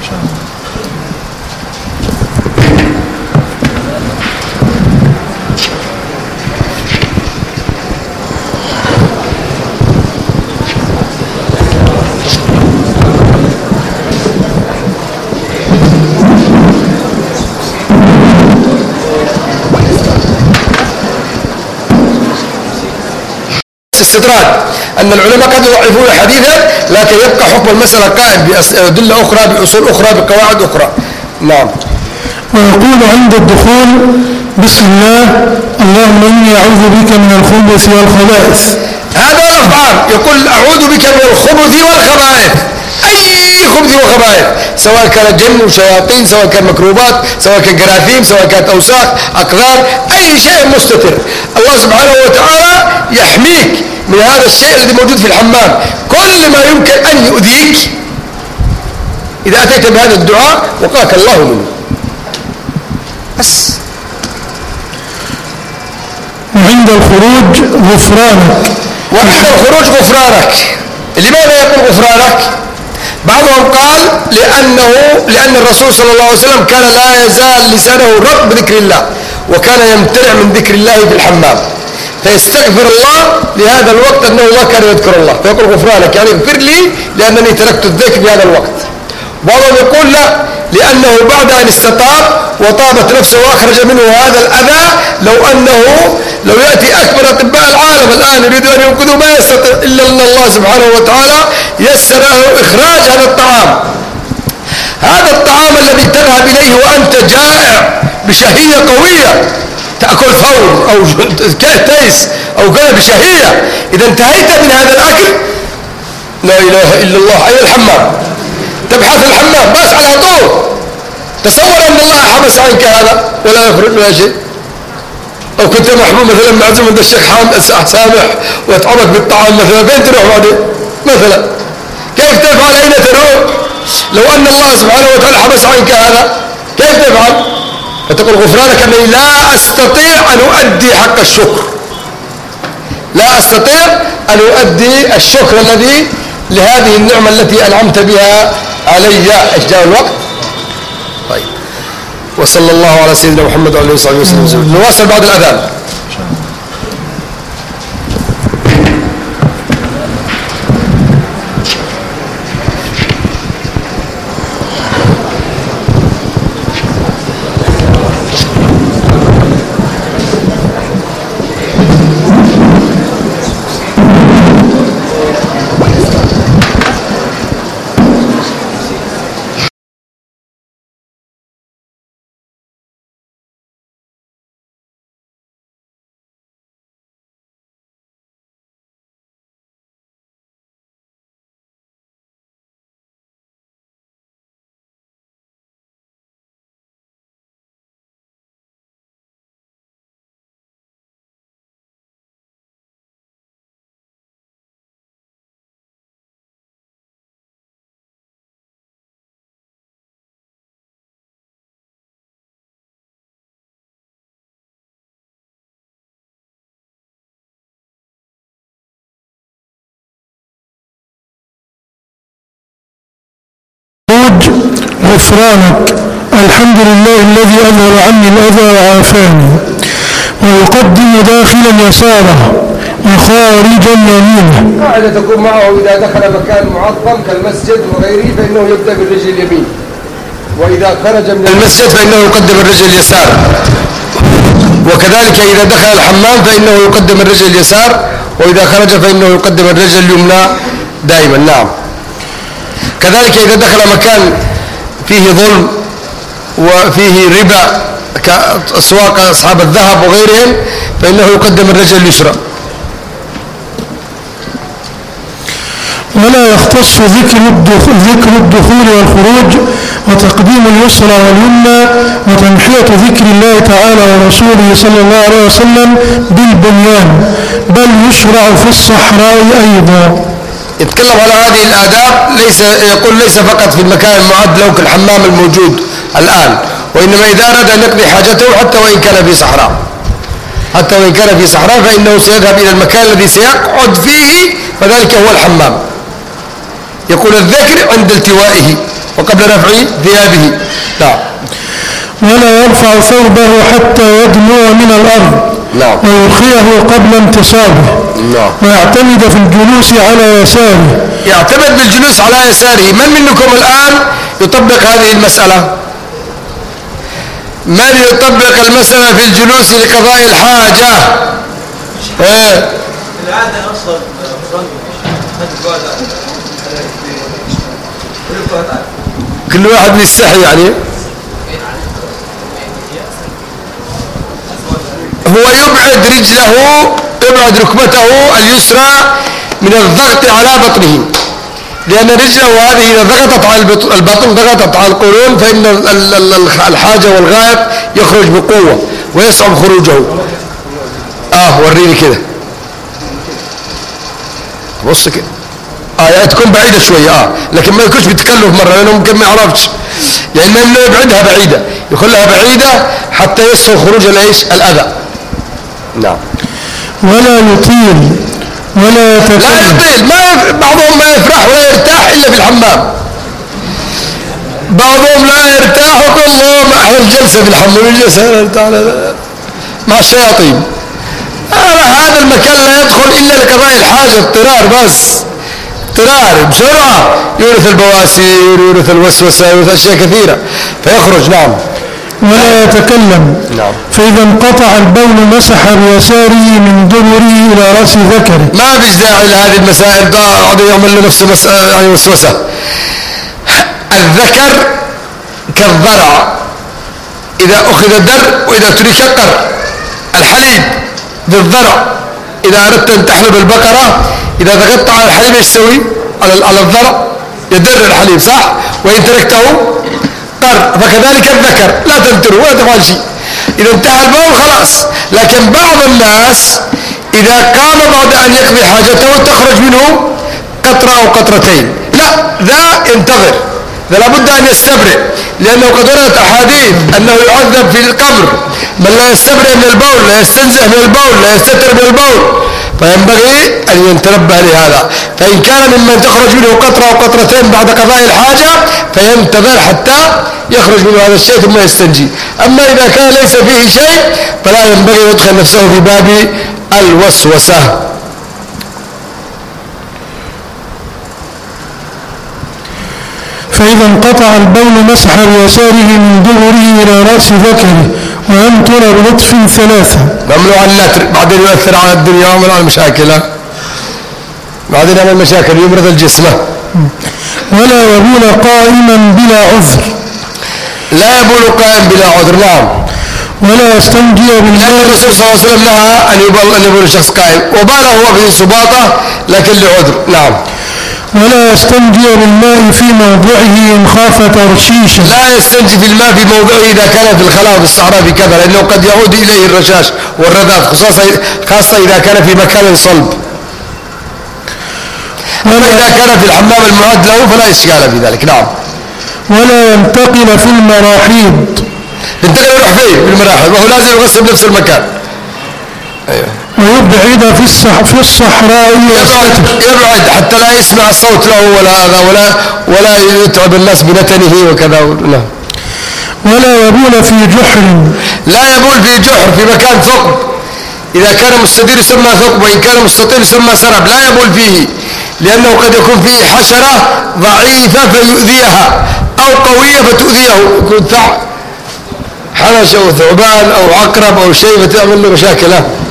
استدراج أن العلماء قد يضعفون حديثا، لكن يبقى حكم المسألة قائم بأدلة أخرى، بأصول أخرى، بقواعد أخرى. نعم. ويقول عند الدخول بسم الله اللهم إني أعوذ بك من الخبث والخبائث. هذا لفظ عام، يقول أعوذ بك من الخبث والخبائث، أي خبث وخبائث، سواء كان جن وشياطين، سواء كان مكروبات، سواء كان جراثيم، سواء كانت أوساخ، أقذار، أي شيء مستتر، الله سبحانه وتعالى يحميك من هذا الشيء الذي موجود في الحمام. كل ما يمكن أن يؤذيك إذا أتيت بهذا الدعاء وقاك الله منه بس. وعند الخروج غفرانك. وعند الخروج غفرانك. لماذا يقول غفرانك؟ بعضهم قال لأن الرسول صلى الله عليه وسلم كان لا يزال لسانه رطب بذكر الله، وكان يمتنع من ذكر الله في الحمام، فيستغفر الله لهذا الوقت أنه ما كان يذكر الله، فيقول غفرانك يعني اغفر لي لأنني تركت الذكر في هذا الوقت. بعضهم يقول لا، لأنه بعد أن استطاب وطابت نفسه وأخرج منه هذا الأذى، لو يأتي أكبر أطباء العالم الآن يريدوا أن ينقذوا ما يستطيع إلا أن الله سبحانه وتعالى يسر له إخراج هذا الطعام. هذا الطعام الذي تذهب إليه وأنت جائع بشهية قوية، تأكل فور أو تيس أو كذا بشهية، إذا انتهيت من هذا الأكل لا إله إلا الله، أين الحمام؟ تبحث الحمام بس على طول. تصور أن الله حبس عنك هذا ولا يخرج منها شيء. أو كنت محموم مثلا معزوم عند الشيخ سامح ويطعمك بالطعام مثلا، فين تروح بعدين مثلا؟ كيف تفعل؟ أين تروح؟ لو أن الله سبحانه وتعالى حبس عنك هذا كيف تفعل؟ فتقول غفرانك أنني لا أستطيع أن أؤدي حق الشكر، لا أستطيع أن أؤدي الشكر الذي لهذه النعمة التي أنعمت بها علي. جاء الوقت. طيب، وصلى الله على سيدنا محمد وعلى اله وصحبه وسلم. نواصل بعد الأذان. والخروج غفرانك الحمد لله الذي أذهب عني الأذى وعافاني. ويقدم داخلا يساره وخارجا يمينه. قاعدة تكون معه إذا دخل مكان معظم كالمسجد وغيره فإنه يبدأ بالرجل اليمين، وإذا خرج من المسجد فإنه يقدم الرجل اليسار، وكذلك إذا دخل الحمام فإنه يقدم الرجل اليسار، وإذا خرج فإنه يقدم الرجل اليمنى دائما. نعم. كذلك إذا دخل مكان فيه ظلم وفيه ربا كأسواق أصحاب الذهب وغيرهم فإنه يقدم الرجل اليسرى. ولا يختص ذكر الدخول والخروج وتقديم اليسرى واليمنى وتنحية ذكر الله تعالى ورسوله صلى الله عليه وسلم بالبنيان، بل يشرع في الصحراء أيضا. يتكلم على هذه الآداب، يقول ليس فقط في المكان المعد له كالحمام الموجود الآن، وإنما إذا أراد أن يقضي حاجته حتى وإن كان في صحراء فإنه سيذهب إلى المكان الذي سيقعد فيه فذلك هو الحمام. يقول الذكر عند التوائه وقبل رفع ثيابه. لا. ولا يرفع ثوبه حتى يدنو من الأرض. نعم. ويرخيه قبل انتصابه. نعم. ويعتمد في الجلوس على يساره. يعتمد بالجلوس على يساره. من منكم الآن يطبق هذه المسألة؟ من يطبق المسألة في الجلوس لقضاء الحاجة؟ العادة أصلا كل واحد يستحي يعني. هو يبعد ركبته اليسرى من الضغط على بطنه، لأن رجله هذه إذا ضغطت على البطن ضغطت على القولون فإن الحاجة والغائط يخرج بقوة ويصعب خروجه. وريني كده، بص كده. تكون بعيدة شوية لكن ما يكونش بتكلف مرة لأنه ممكن ما يعرفش، يعني ما يبعدها بعيدة، يخلها بعيدة حتى يسهل خروج الأذى. نعم. ولا يطيل ولا يتكلم. لا يطيل، بعضهم ما يفرح ولا يرتاح إلا في الحمام. بعضهم لا يرتاح ويقول اللهم أحلى الجلسة في الحمام، الجلسة مع الشياطين. هذا المكان لا يدخل إلا لقضاء الحاجة، اضطرار بس، اضطرار بسرعة يورث البواسير يورث الوسوسة يورث أشياء كثيرة فيخرج. نعم. ولا يتكلم. نعم. فإذا انقطع البول مسح بيساره من دبره إلى رأس ذكره. ما فيش داعي لهذه المسائل، قاعد يعمل لنفسه يعني وسوسة. الذكر كالضرع، إذا أخذ الدر وإذا ترك قر. الحليب بالضرع، إذا أردت أن تحلب البقرة إذا ضغطت على الحليب يستوي على الضرع يدر الحليب صح، وإن تركته قر. فكذلك الذكر لا تنتره ولا تفعل شيء، إذا انتهى البول خلاص. لكن بعض الناس إذا قام بعد أن يقضي حاجته تخرج منه قطرة أو قطرتين، لا، ذا انتظر، ذا لابد أن يستبرئ، لأنه قد وردت أحاديث أنه يعذب في القبر من لا يستبرئ من البول، لا يستنزه من البول، لا يستتر من البول، فينبغي أن يتنبه لهذا. فإن كان ممن تخرج منه قطرة أو قطرتين بعد قضاء الحاجة فينتظر حتى يخرج منه هذا الشيء ثم يستنجي. أما إذا كان ليس فيه شيء فلا ينبغي يدخل نفسه في باب الوسوسة. فإذا انقطع البول مسح بيساره من دبره إلى رأس ذكره وينتر بلطف ثلاثة. ممنوع النتر، بعدين يؤثر على الدنيا ويعمل على المشاكل، بعدين يعمل مشاكل يمرض الجسم. ولا يبول قائما بلا عذر. لا يبول قائم بلا عذر. نعم. ولا يستنجي بالماء. الرسول صلى الله عليه وسلم نهى أن يبول الشخص قائم، وبال هو في سباطة لكن لعذر. نعم. ولا يستنجي بالماء في موضعه إن خاف ترشيشا. لا يستنجي في الماء في موضعه إذا كان في الخلاء في الصحراء في كذا، لأنه قد يعود إليه الرشاش والرذاذ، خاصة إذا كان في مكان صلب. وإذا كان في الحمام المعد له فلا إشكال في ذلك. نعم. ولا ينتقل في المراحيض. ينتقل يروح فيه في المراحيض وهو لازم يغسل نفس المكان. أيوه. ويبعد في الصحراء يبعد حتى لا يسمع الصوت له ولا يتعب الناس بنتنه وكذا. نعم. ولا يبول في جحر. لا يبول في جحر، في مكان ثقب. إذا كان مستدير يسمى ثقب، وإن كان مستطيل يسمى سرب. لا يبول فيه، لأنه قد يكون فيه حشرة ضعيفة فيؤذيها، أو قوية فتؤذيه، يكون حنش أو ثعبان أو عقرب أو شيء فتعمل له مشاكل.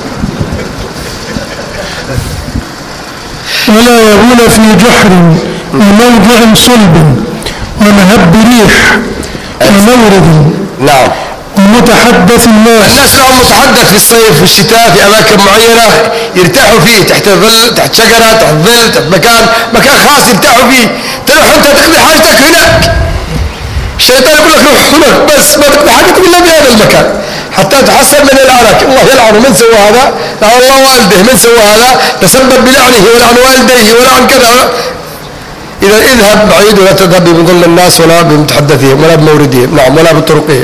ولا يبول في جحر وموضع صلب ومهب ريح ومورد. نعم. ومتحدث الناس لهم متحدث في الصيف والشتاء في أماكن معينة يرتاحوا فيه، تحت ظل، تحت شجرة، تحت ظل، تحت مكان خاص يرتاحوا فيه. تروح أنت تقضي حاجتك هناك، الشيطان يقول لك روح هناك بس ما تقضي حاجتك إلا في هذا المكان حتى تحسن من العرك. الله يلعنه، من سوى هذا؟ لعن الله والده. من سوى هذا؟ تسبب بلعنه ولعن والديه ولعن كذا. إذا اذهب بعيد، ولا تذهب بظل الناس ولا بمتحدثهم ولا بموردهم. نعم. ولا بطرقهم.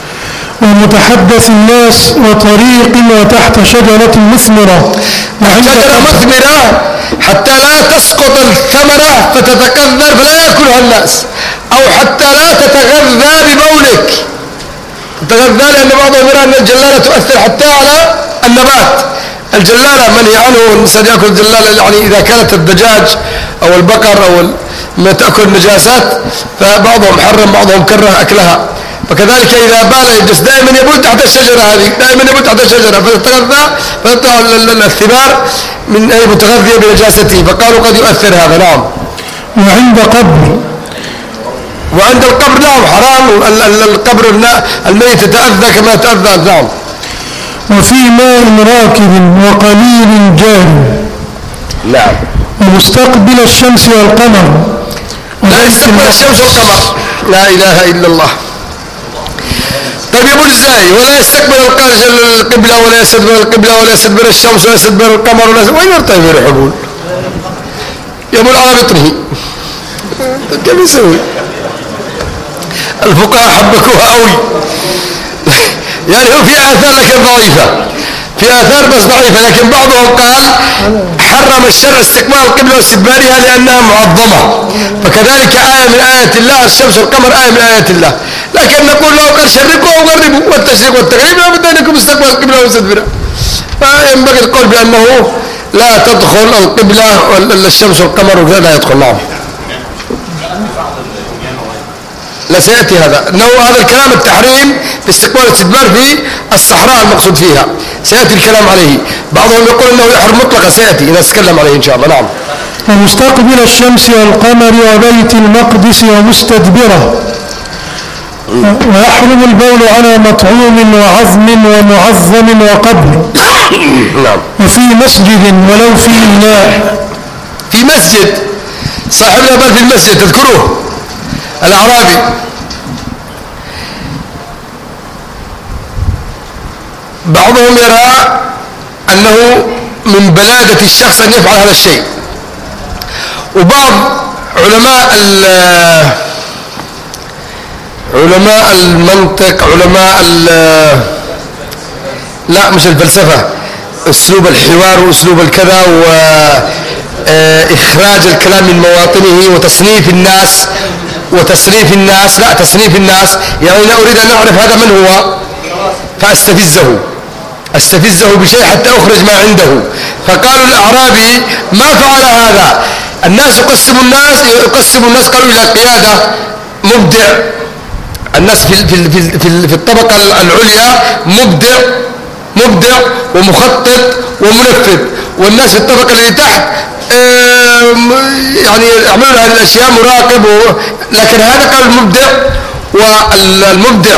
ومتحدث الناس وطريق وتحت شجرة مثمرة. شجرة مثمرة حتى لا تسقط الثمرة فتتكذر فلا يأكلها الناس، أو حتى لا تتغذى ببولك. تتغذى لأن بعضهم يرى أن الجلالة تؤثر حتى على النبات. الجلالة منهي عنه، الإنسان يأكل الجلالة يعني إذا كانت الدجاج أو البقر أو ما تأكل النجاسات، فبعضهم حرم بعضهم كره أكلها. فكذلك إذا بال يجلس دائما يبول تحت الشجرة هذه، دائما يبول تحت الشجرة فتتغذى فتطلع الثمار من أي متغذية بنجاسته، فقالوا قد يؤثر هذا. نعم. وعند قبر. وعند القبر نعم حرام. القبر الميت يتأذى كما يتأذى. نعم. وفي ماء راكب وقليل جاري. نعم. ومستقبل الشمس والقمر. لا يستقبل الشمس والقمر. لا إله إلا الله. طيب يقول ازاي؟ ولا يستقبل القبلة ولا يستدبر القبلة ولا يستدبر الشمس ولا يستدبر القمر وين يرتاح يروح يقول؟ يقول على بطنه. كيف يسوي؟ الفقهاء حبكوها قوي. يعني هو في آثار لكن ضعيفة، في آثار بس ضعيفة، لكن بعضهم قال حرم الشرع استقبال القبلة واستدبارها لأنها معظمة، فكذلك آية من آيات الله. الشمس والقمر آية من آيات الله، لكن نقول له قال شرقوا أو غربوا، والتشريق والتغريب لا بد أن يكون استقبال القبلة واستدبارها. فينبغي القول بأنه لا تدخل القبلة والشمس والقمر لا يدخل. نعم. لا سيأتي هذا هذا الكلام التحريم في استقبال والاستدبار في الصحراء المقصود فيها، سيأتي الكلام عليه. بعضهم يقول انه يحرم مطلقا، سيأتي إذا نتكلم عليه ان شاء الله. نعم. ومستقبل الشمس والقمر وبيت المقدس ومستدبره. ويحرم البول على مطعوم وعظم ومعظم وقبر. نعم. وفي مسجد ولو في إناء. في مسجد، صاحبنا بل في المسجد تذكروه الأعرابي بعضهم يرى أنه من بلادة الشخص أن يفعل هذا الشيء، وبعض علماء المنطق، لا مش الفلسفة، أسلوب الحوار وأسلوب الكذا وإخراج الكلام من مواطنه وتصنيف الناس لا تصنيف الناس، يعني أنا أريد أن أعرف هذا من هو فأستفزه بشيء حتى أخرج ما عنده. فقالوا الأعرابي ما فعل هذا. الناس يقسم الناس قالوا إلى قيادة مبدع، الناس في الطبقة العليا مبدع ومخطط ومنفذ، والناس في الطبقة اللي تحت يعني يعملون هذه الأشياء مراقب لكن هذا قال المبدع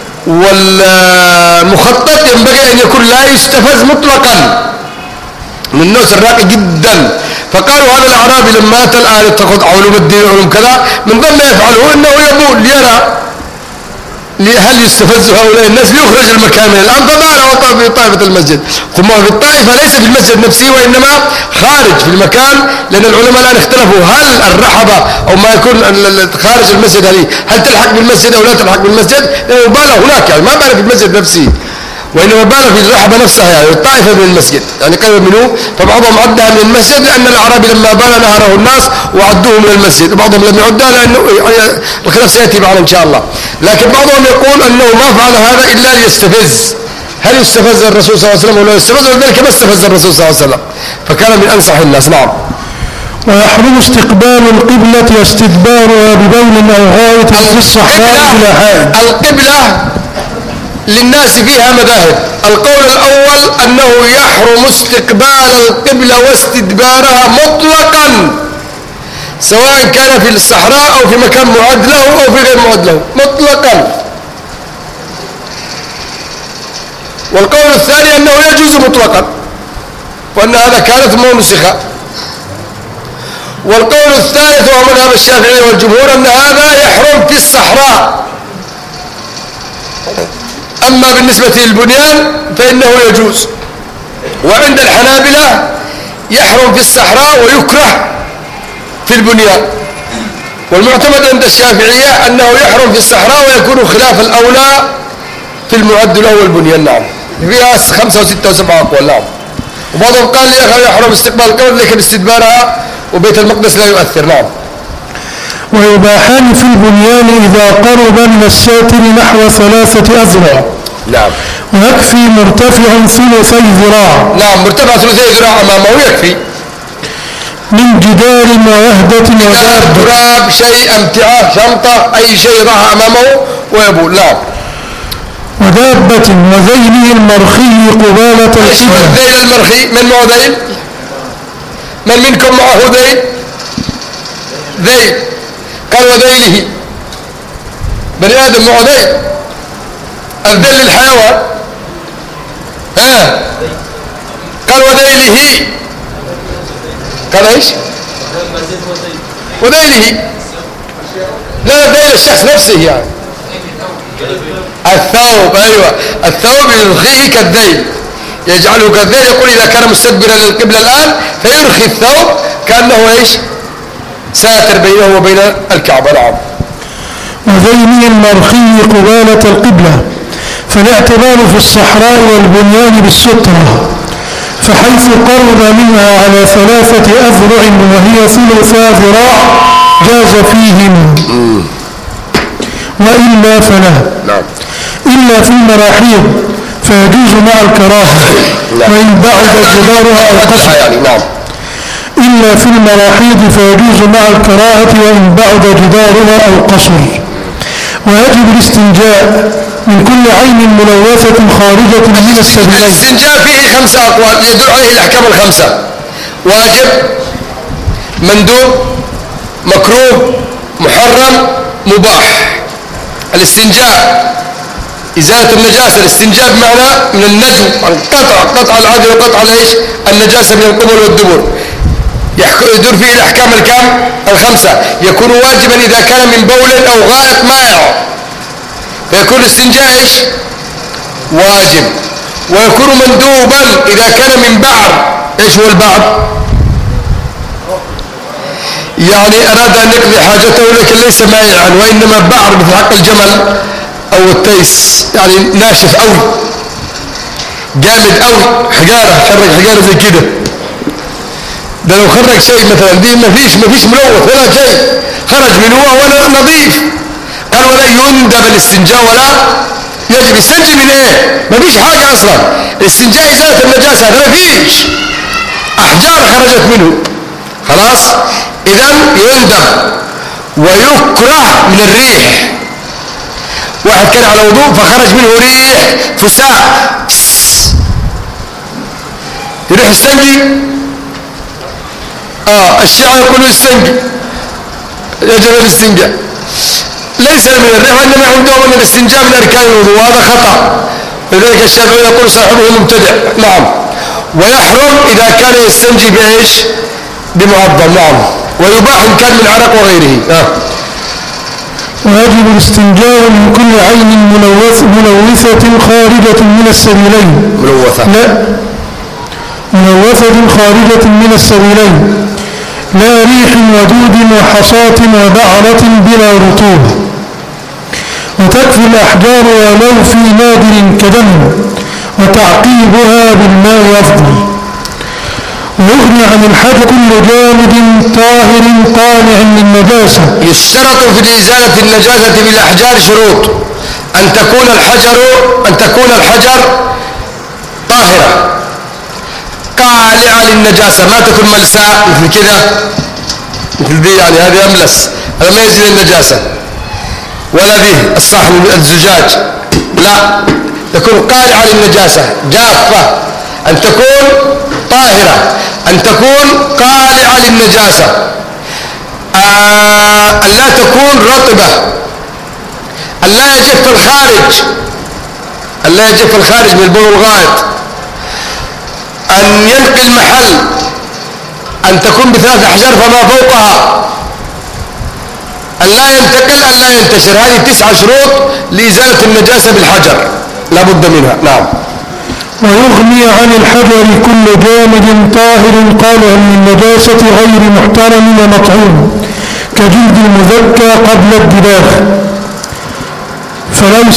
والمخطط ينبغي أن يكون لا يستفز مطلقا، من الناس الراقي جدا. فقالوا هذا الأعرابي لما أتى الآن تأخذ علوم الدين وعلوم كذا، من ضمن ما يفعله أنه يبول ليرى هل يستفز هؤلاء الناس ليخرج المكان من الآن. فبال وطأ في طائفة المسجد، ثم في الطائفة ليس في المسجد نفسه وإنما خارج في المكان، لأن العلماء الآن اختلفوا هل الرحبة أو ما يكون خارج المسجد هل تلحق بالمسجد أو لا تلحق بالمسجد، لأنه بال هناك يعني ما بال في المسجد نفسه. وإنما بال في الرحبة نفسها يعني الطائفة من المسجد يعني قريبة منه، فبعضهم عدها من المسجد لأن الأعرابي لما بال نهره الناس وعدوه من المسجد، وبعضهم لم يعدها لأنه يعني الخلاف سيأتي معنا إن شاء الله. لكن بعضهم يقول أنه ما فعل هذا إلا ليستفز. هل يستفز الرسول صلى الله عليه وسلم ولا يستفز؟ ولذلك ما استفز الرسول صلى الله عليه وسلم، فكان من أنصح الناس. نعم. ويحرم استقبال القبلة واستدبارها ببول أو غائط في الصحراء بلا حائل. القبلة للناس فيها مذاهب. القول الأول أنه يحرم استقبال القبلة واستدبارها مطلقا، سواء كان في الصحراء أو في مكان معد له أو في غير معد له، مطلقا. والقول الثاني أنه يجوز مطلقا، وأن هذا كانت منسخة. والقول الثالث وهو مذهب الشافعي والجمهور أن هذا يحرم في الصحراء، أما بالنسبة للبنيان فإنه يجوز. وعند الحنابلة يحرم في الصحراء ويكره في البنيان. والمعتمد عند الشافعية أنه يحرم في الصحراء ويكون خلاف الأولى في المعد له والبنيان. نعم. فيها 5 و6 و7 أقوال. نعم. وبعضهم قال يحرم استقبال القبلة لكن استدبارها وبيت المقدس لا يؤثر. نعم. ويباحان في البنيان إذا قرب من الساتر نحو 3 أذرع. نعم. ويكفي مرتفع 2 ذراع. نعم، مرتفع 2 ذراع أمامه يكفي. من جدار ووهدة ودابة. تراب، شيء، امتعاء، شنطة، أي شيء ضعها أمامه ويبول. نعم. ودابة وذيله المرخي قبالة القبلة. الذيل المرخي، من معه ذيل؟ من منكم معه ذيل؟ ذيل. قال وذيله، بني آدم معه ذيل. الذيل الحيوان. قال وذيله. قال ايش؟ وذيله. لا، ذيل الشخص نفسه يعني. الثوب، ايوه، الثوب يرخيه كالذيل، يجعله كالذيل. يقول اذا كان مستدبرا للقبلة الان فيرخي الثوب كأنه ايش؟ ساتر بينه وبين الكعبة. نعم. وذيله المرخي قبالة القبلة. فالاعتبار في الصحراء والبنيان بالسترة، فحيث قرب منها على 3 أذرع وهي 3 ذراع جاز فيهم، وإلا فلا. نعم. إلا في المراحيض فيجوز مع الكراهة، وإن بعد جدارها أو قصر. نعم. إلا في المراحيض فيجوز مع الكراهة وإن بعد جدارها أو قصر. ويجب الاستنجاء من كل عين ملوثة خارجة من السبيلين. الاستنجاء فيه 5 أقوال يدل عليه الأحكام ال5: واجب، مندوب، مكروه، محرم، مباح. الاستنجاء إزالة النجاسة. الاستنجاء بمعنى من النجم، قطع العادة وقطع الايش؟ النجاسة من القبل والدبر. يدور فيه الأحكام الكام؟ ال5. يكون واجبا إذا كان من بول أو غائط مائع، فيكون الاستنجاء ايش؟ واجب. ويكون مندوبا إذا كان من بعر. ايش هو البعر؟ يعني أراد أن يقضي حاجته لكن ليس مائعا، وإنما بعر مثل حق الجمل أو التيس، يعني ناشف أوي، جامد أوي، حجارة، خرج حجارة زي كده. ده لو خرج شيء مثلا دي ما فيش ملوث ولا شيء خرج منه ولا نظيف. قال ولا يندب الاستنجاء ولا يجب. يستنجي من ايه؟ ما فيش حاجة أصلا. الاستنجاء إزالة النجاسة، هذا ما فيش أحجار خرجت منه، خلاص. إذن يندب. ويكره من الريح. واحد كان على وضوء فخرج منه ريح فساء، يروح يستنجي. الشيعة يقولوا يستنجي، يجب الاستنجاء. ليس من الريح، وإنما عندهم أن الاستنجاء من أركان الوضوء، وهذا خطأ. لذلك الشافعي يقول صاحبه مبتدع. نعم. ويحرم إذا كان يستنجي بإيش؟ بمعظم. نعم. ويباح إن كان من عرق وغيره. ويجب الاستنجاء من كل عين ملوثة خارجة من السبيلين. ملوثة خارجة من السبيلين، لا ريح ودود وحصاة وبعرة بلا رطوبة. وتكفي الأحجار ولو في نادر كدم، وتعقيبها بالماء أفضل. ويغني عن الحدث كل جامد طاهر طالع للنجاسة. يشترط في إزالة النجاسة بالأحجار شروط: أن تكون الحجر طاهرة قالعة للنجاسة، ما تكون ملساء مثل كده، مثل دي يعني هذه أملس، هذا ما يزيل النجاسة. ولا دي الصحن الزجاج، لا، تكون قالعة للنجاسة جافة. أن تكون طاهرة، أن تكون قالعة للنجاسة، أن لا تكون رطبة، أن لا يجف الخارج من البول والغائط، أن ينقي المحل، أن تكون ب3 أحجار فما فوقها، أن لا ينتقل، أن لا ينتشر. هذه 9 شروط لإزالة النجاسة بالحجر لا بد منها. نعم. ويغني عن الحجر كل جامد طاهر قالع للنجاسة غير محترم ومطعوم كجلد المذكى قبل الدباغ. فلو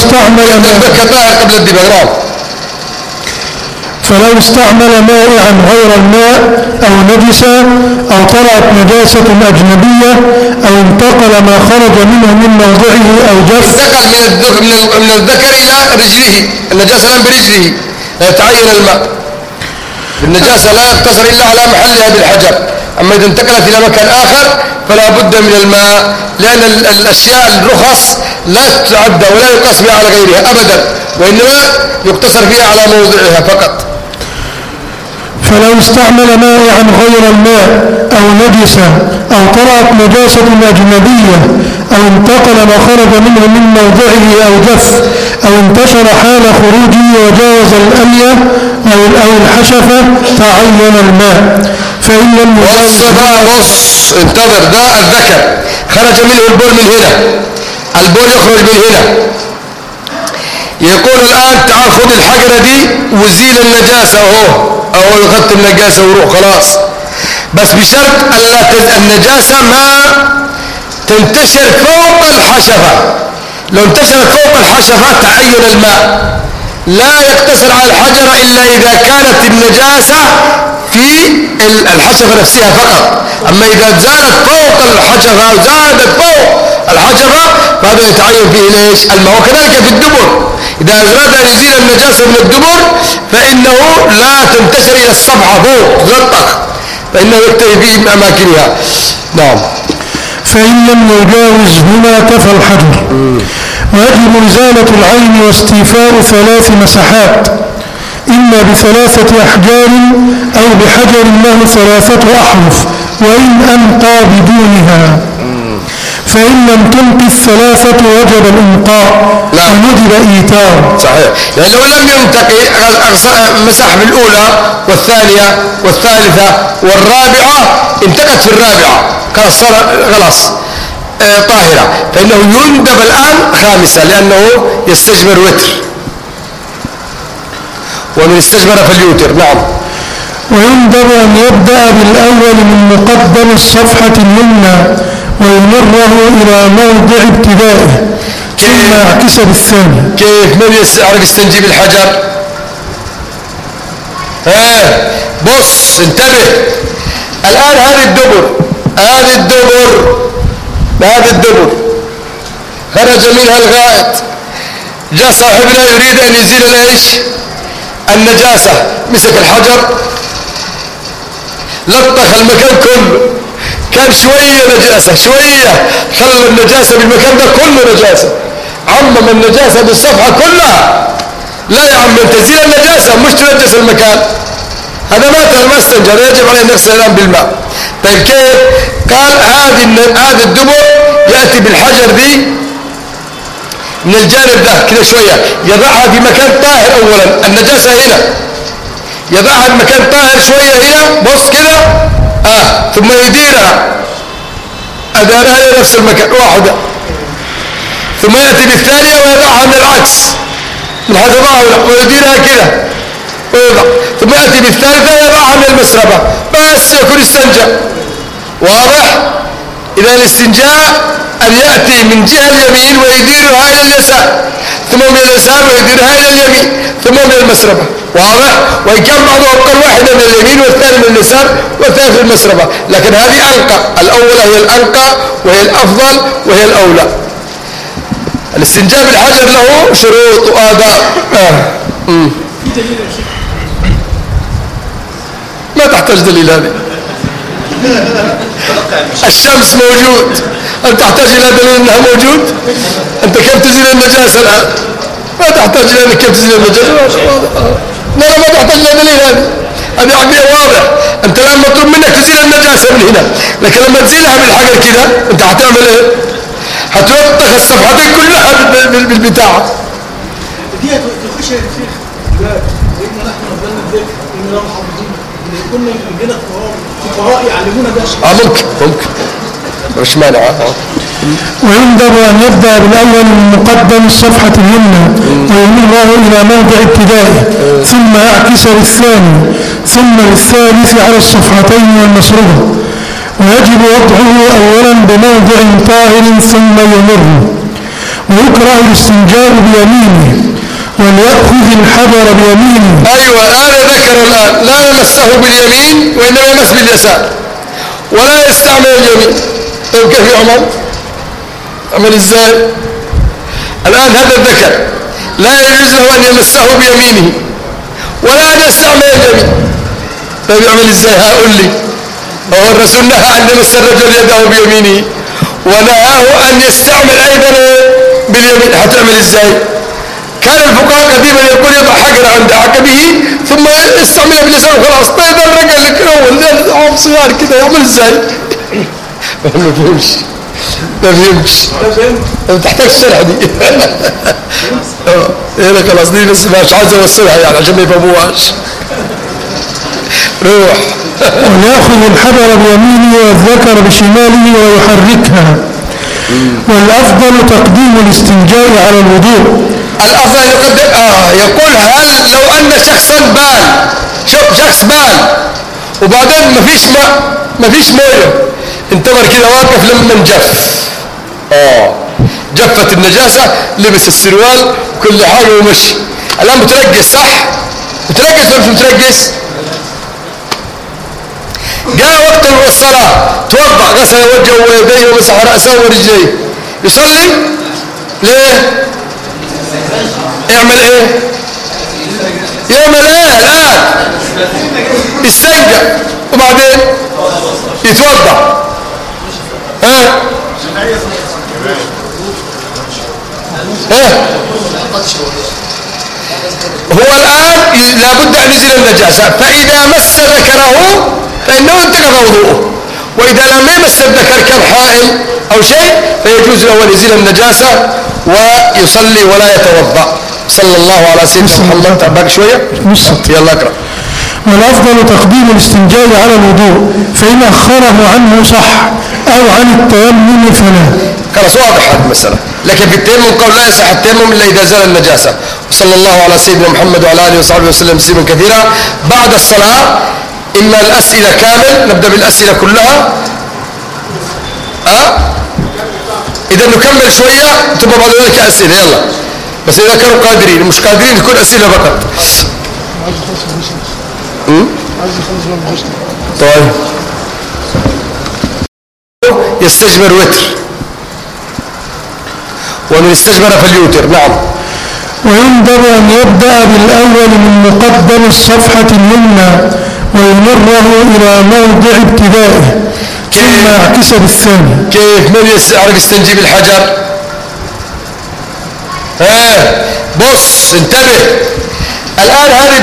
استعمل مائعا غير الماء أو نجسا أو طلعت نجاسة أجنبية أو انتقل ما خرج منه من موضعه أو جف. انتقل من الذكر إلى رجله، النجاسة الآن برجله، لا يتعين الماء. النجاسة لا يقتصر إلا على محلها بالحجر، أما إذا انتقلت إلى مكان آخر فلا بد من الماء، لأن الأشياء الرخص لا تعد ولا يقص بها على غيرها أبدا، وإنما يقتصر فيها على موضعها فقط. فلو استعمل مائعا غير الماء أو نجسا أو طلعت نجاسة أجنبية أو انتقل ما خرج منه من موضعه أو جف أو انتشر حال خروجه وجاوز الأمية أو الحشفة تعين الماء. فإن لم انتظر، ده الذكر خرج منه البول من هنا، البول يخرج من هنا، يقول الآن تعال خذ الحجرة دي وزيل النجاسة أو يغطي النجاسة وروح خلاص، بس بشرط ألا النجاسة ما تنتشر فوق الحشفة. لو انتشرت فوق الحشفة تعين الماء، لا يقتصر على الحجرة إلا إذا كانت النجاسة في الحشفة نفسها فقط. أما إذا زالت فوق الحشفة أو زادت فوق الحشفة فهذا يتعين فيه ليش؟ الماء. وكذلك في الدبر، إذا أراد أن يزيل النجاسة من الدبر فإنه لا تنتشر إلى الصفحة فوق تغطى، فإنه يكتفي فيه من أماكنها. نعم. فإن لم يجاوز هنا كفى الحجر. ويجب إزالة العين واستيفاء 3 مسحات، إما ب3 أحجار أو بحجر له 3 أحرف وإن أنقى بدونها. فإن لم تنقي 3 وجب الإنقاء وندب إيتار. صحيح، يعني لو لم ينتقي مسح بالأولى والثانية والثالثة والرابعة، انتقت في الرابعة خلاص طاهرة، فإنه يندب الآن 5 لأنه يستجمر وتر، ومن استجمر فليوتر. نعم. ويندب أن يبدأ بالأول من مقدم الصفحة اليمنى ويمره إلى موضع ابتدائه ثم يعكس بالثاني. كيف؟ من يعرف يستنجي بالحجر؟ بص انتبه الآن، هذه الدبر خرج منها الغائط، جاء صاحبنا يريد أن يزيل النجاسة، مسك الحجر لطخ المكان كله، كان شوية نجاسة شوية، خلى النجاسة بالمكان ده كله نجاسة، عمم النجاسة بالصفحة كلها. لا يا عم انت زيل النجاسة مش تنجس المكان، هذا ما استنجر، يجب عليه نفسه الآن بالماء. طيب كيف؟ قال هذا الدبر يأتي بالحجر دي من الجانب ده كده شوية، يضعها في مكان طاهر أولا، النجاسة هنا، يضعها في مكان طاهر شوية هنا، بص كده ثم يديرها أدارها إلى نفس المكان واحدة، ثم يأتي بالثانية ويضعها من العكس من حذبها ويديرها كده ويضع، ثم يأتي بالثالثة ويضعها من المسربة، بس يكون استنجى. واضح؟ إذا الاستنجاء أن يأتي من جهة اليمين ويديرها إلى اليسار، ثم من اليسار ويديرها إلى اليمين ثم من المسربة. واضح؟ وإن كان بعضهم قال واحدة من اليمين والثاني من اليسار والثالث من المسربة، لكن هذه أنقى، الأولى هي الأنقى وهي الأفضل وهي الأولى. الاستنجاء بالحجر له شروط وآداب. ما تحتاج دليل هذه. الشمس موجود، أنت تحتاج إلى دليل أنها موجود؟ أنت كيف تزيل النجاسة الآن؟ ما تحتاج إلى أنك كيف تزيل النجاسة. لا ما تحتاج إلى دليل هذه عقلية واضح. أنت الآن مطلوب منك تزيل النجاسة من هنا، لكن لما تزيلها بالحجر كذا أنت هتعمل إيه؟ هتوطخ الصفحتين كلها بالبتاع. دي تخش يا شيخ لأن نحن نبلنا الذكر إن لو حافظين كنا عندنا فقهاء يعلمونا ده. ممكن مش مانع. ويندب أن يبدأ بالأول من مقدم الصفحة اليمنى ويميله إلى موضع ابتدائه، ثم يعكس للثاني، ثم للثالث على الصفحتين والمسربة. ويجب وضعه أولا بموضع طاهر ثم يمر. ويكره الاستنجاء بيمينه وليأخذ الحجر بيمينه. أيوة الآن ذكر الآن لا يمسه باليمين وإنما يمس باليسار ولا يستعمل اليمين. طيب كيف يعمل؟ عمل ازاي؟ الآن هذا الذكر لا يجوز له أن يمسه بيمينه ولا أن يستعمل اليمين. طيب يعمل ازاي؟ هقول لي. هو الرسول نهى أن يمس الرجل يده بيمينه ونهاه أن يستعمل أيضا باليمين. هتعمل ازاي؟ كان الفقهاء قديما يقول يضع حجر عند عقبه ثم يستعمل باليسار وخلاص. طيب الرجل اللي عم صغار كده يعمل ازاي؟ ما فهمش. ما تحتاج الشرح دي. هنا خلاص دي بس مش عايز اوصلها يعني عشان ما يفهموهاش. روح. ويأخذ الحجر بيمينه والذكر بشماله ويحركها. والأفضل تقديم الاستنجاء على الوضوء. الأفضل يقدم يقول هل لو أن شخصا بال، شوف شخص بال وبعدين ما فيش مويه، انتظر كده واقف لما جف، جفت النجاسة، لبس السروال كل حاجة ومشي. الآن مترقص صح؟ مترقص ولا مش مترقص؟ جاء وقت الصلاة توضأ غسل وجهه ويديه ومسح رأسه ورجليه، يصلي ليه؟ يعمل ايه؟ يعمل ايه الآن؟ يستنجى وبعدين يتوضأ. هو الآن لابد أن يزيل النجاسة، فإذا مس ذكره فإنه انتقض وضوءه، وإذا لم يمس الذكر كالحائل أو شيء فيجوز له أن يزيل النجاسة ويصلي ولا يتوضأ. صلى الله على سيدنا محمد. باقي شوية؟ يلا اقرأ. والأفضل تقديم الاستنجاء على الوضوء، فإن أخره عنه صح أو عن التيمم فلا. خلاص واضح هذه المسألة. لكن في التيمم قول لا يصح التيمم إلا إذا زال النجاسة. وصلى الله على سيدنا محمد وعلى آله وصحبه وسلم تسليما كثيرا. بعد الصلاة إما الأسئلة كامل، نبدأ بالأسئلة كلها. إذا نكمل شوية ثم بعد ذلك أسئلة. يلا بس إذا كانوا قادرين، مش قادرين تكون أسئلة فقط. طيب يستجمر وتر، ومن استجمر فليوتر. نعم. وينبغي أن يبدأ بالأول من مقدم الصفحة اليمنى ويمره إلى موضع ابتدائه ثم يعكس بالثاني. كيف؟ من يعرف يستنجي بالحجر؟ بص انتبه الآن. هذه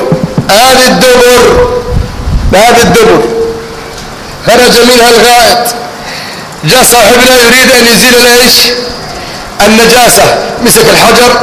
الدبر خرج منها الغائط، جاء صاحبنا يريد أن يزيل ايش؟ النجاسة، مسك الحجر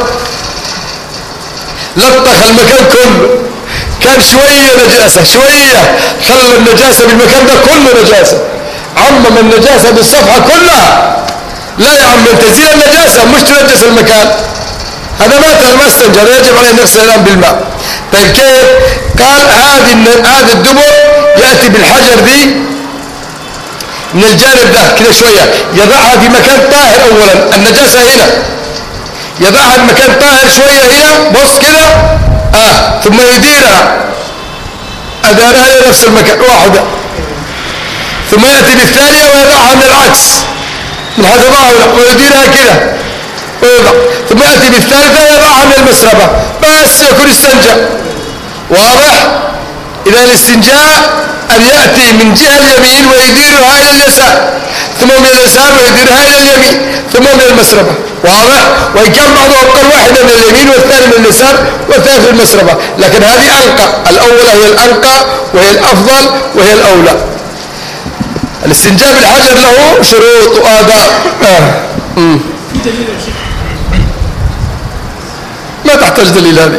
لطخ المكان كله، كان شوية نجاسة شوية، خلى النجاسة بالمكان ده كله نجاسة، عمم النجاسة بالصفحة كلها. لا يا عم انت زيل النجاسة مش تنجس المكان، هذا ما استنجى، يجب عليه نفسه الآن بالماء. طيب كيف؟ قال هذا الدبر يأتي بالحجر دي من الجانب ده كده شوية، يضعها في مكان طاهر أولا، النجاسة هنا يضعها المكان طاهر شوية هنا، بص كده، ثم يديرها أدارها لنفس المكان واحدة، ثم يأتي بالثانية ويضعها من العكس من حيث ظاهرة ويديرها كده ويضع، ثم يأتي بالثالثة ويضعها من المسربة، بس يكون استنجى. واضح؟ إذا الاستنجاء أن يأتي من جهة اليمين ويديرها إلى اليسار، ثم من اليسار ويديرها إلى اليمين، ثم من المسربة. واضح؟ وإن كان بعضهم قال واحدة من اليمين والثاني من اليسار والثالث من المسربة، لكن هذه أنقى، الأولى هي الأنقى وهي الأفضل وهي الأولى. الاستنجاء بالحجر له شروط وآداب. ما تحتاج دليل هذه.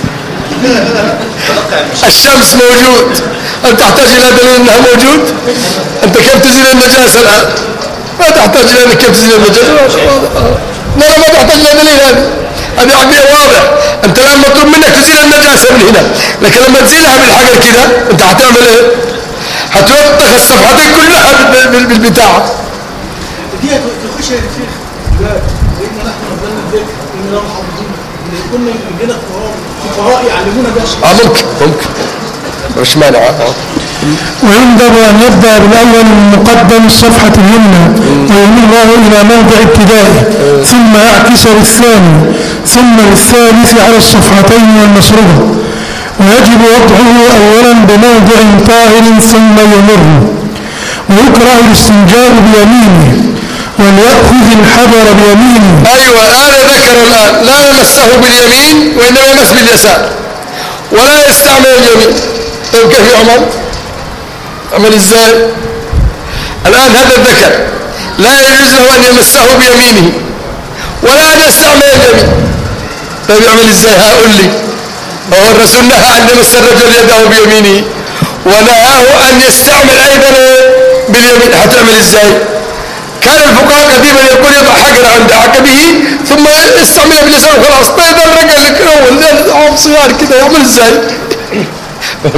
الشمس موجود، هل تحتاج إلى دليل أنها موجود؟ أنت كيف تزيل النجاسة الآن؟ ما تحتاج إلى أنك كيف تزيل النجاسة. لا ما تحتاج إلى دليل هذه عملية واضح. أنت الآن مطلوب منك تزيل النجاسة من هنا، لكن لما تزيلها بالحجر كده أنت هتعمل إيه؟ هتوطخ الصفحتين كلها بالبتاع. دي تخش يا شيخ لأن نحن نظلنا الذكر إن لو حافظين كنا يجينا فقهاء يعلمونا ده. ممكن مش مانع. وينبغي أن يبدأ بالأول من مقدم الصفحة اليمنى ويميله إلى موضع ابتدائه، ثم يعكس للثاني، ثم للثالث على الصفحتين والمسربة. ويجب وضعه أولا بموضع طاهر ثم يمر. ويكره الاستنجاء بيمينه، وليأخذ الحجر بيمينه. أيوة الآن ذكر الآن لا يمسه باليمين وإنما يمس باليسار، ولا يستعمل اليمين. طيب كيف يعمل؟ عمل ازاي؟ الآن هذا الذكر لا يجوز له أن يمسه بيمينه ولا أن يستعمل اليمين. طيب يعمل ازاي؟ قل لي. هو الرسول نهى أن يمس الرجل يده بيمينه ونهاه أن يستعمل أيضا باليمين. هتعمل ازاي؟ كان الفقهاء قديما يقول يضع حجر عند عقبه ثم يستعمل باليسار وخلاص. طيب الرجل اول صغار كده يعمل ازاي؟ ما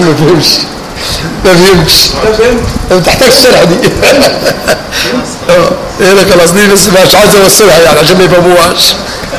فهمش ما تحتاج الشرح دي. هنا خلاص دي بس مش عايز اوصلها يعني عشان ما يفهموهاش.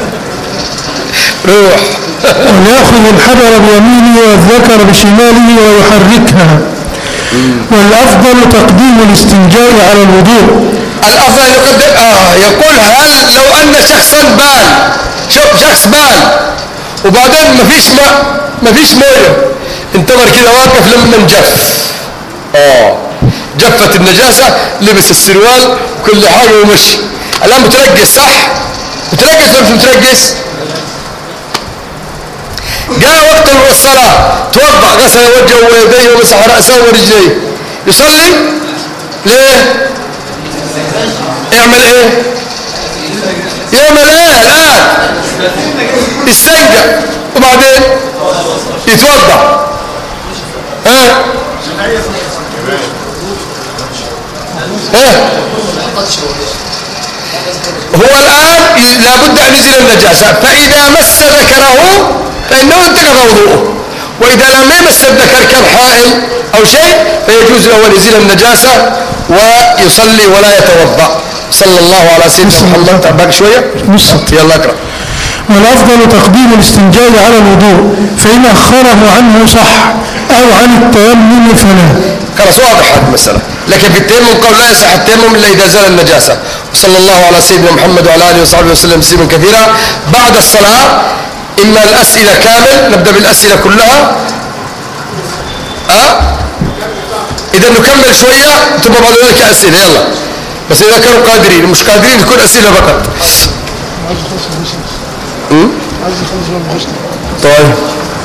روح. ويأخذ الحجر بيمينه والذكر بشماله ويحركها. والأفضل تقديم الاستنجاء على الوضوء. الأفضل يقدم يقول هل لو أن شخصا بال، شخص بال وبعدين ما فيش مويه، انتظر كده واقف لما جف، جفت النجاسة، لبس السروال كل حاجة ومشي. الآن بترقص صح؟ بترقص ولا مش بترقص؟ جاء وقت الصلاة توضأ، غسل وجهه ويديه ومسح رأسه ورجليه، يصلي ليه؟ يعمل ايه؟ يعمل ايه الآن؟ يستنجى وبعدين يتوضأ. هو الآن لابد أن يزيل النجاسة، فإذا مس ذكره فإنه انتقض وضوءه، وإذا لم يمس الذكر كالحائل أو شيء فيجوز له أن يزيل النجاسة ويصلي ولا يتوضأ. صلى الله على سيدنا محمد. تعبك شوية؟ يلا اقرأ. والأفضل تقديم الاستنجاء على الوضوء، فإن أخره عنه صح، أو عن التيمم فلا. خلاص واضح هذه المسألة. لكن في التيمم قول لا يصح التيمم إلا إذا زال النجاسة. وصلى الله على سيدنا محمد وعلى آله وصحبه وسلم تسليما كثيرا. بعد الصلاة إما الأسئلة كامل، نبدأ بالأسئلة كلها. إذا نكمل شوية ثم بعد ذلك أسئلة. يلا بس إذا كانوا قادرين، مش قادرين تكون أسئلة فقط. طيب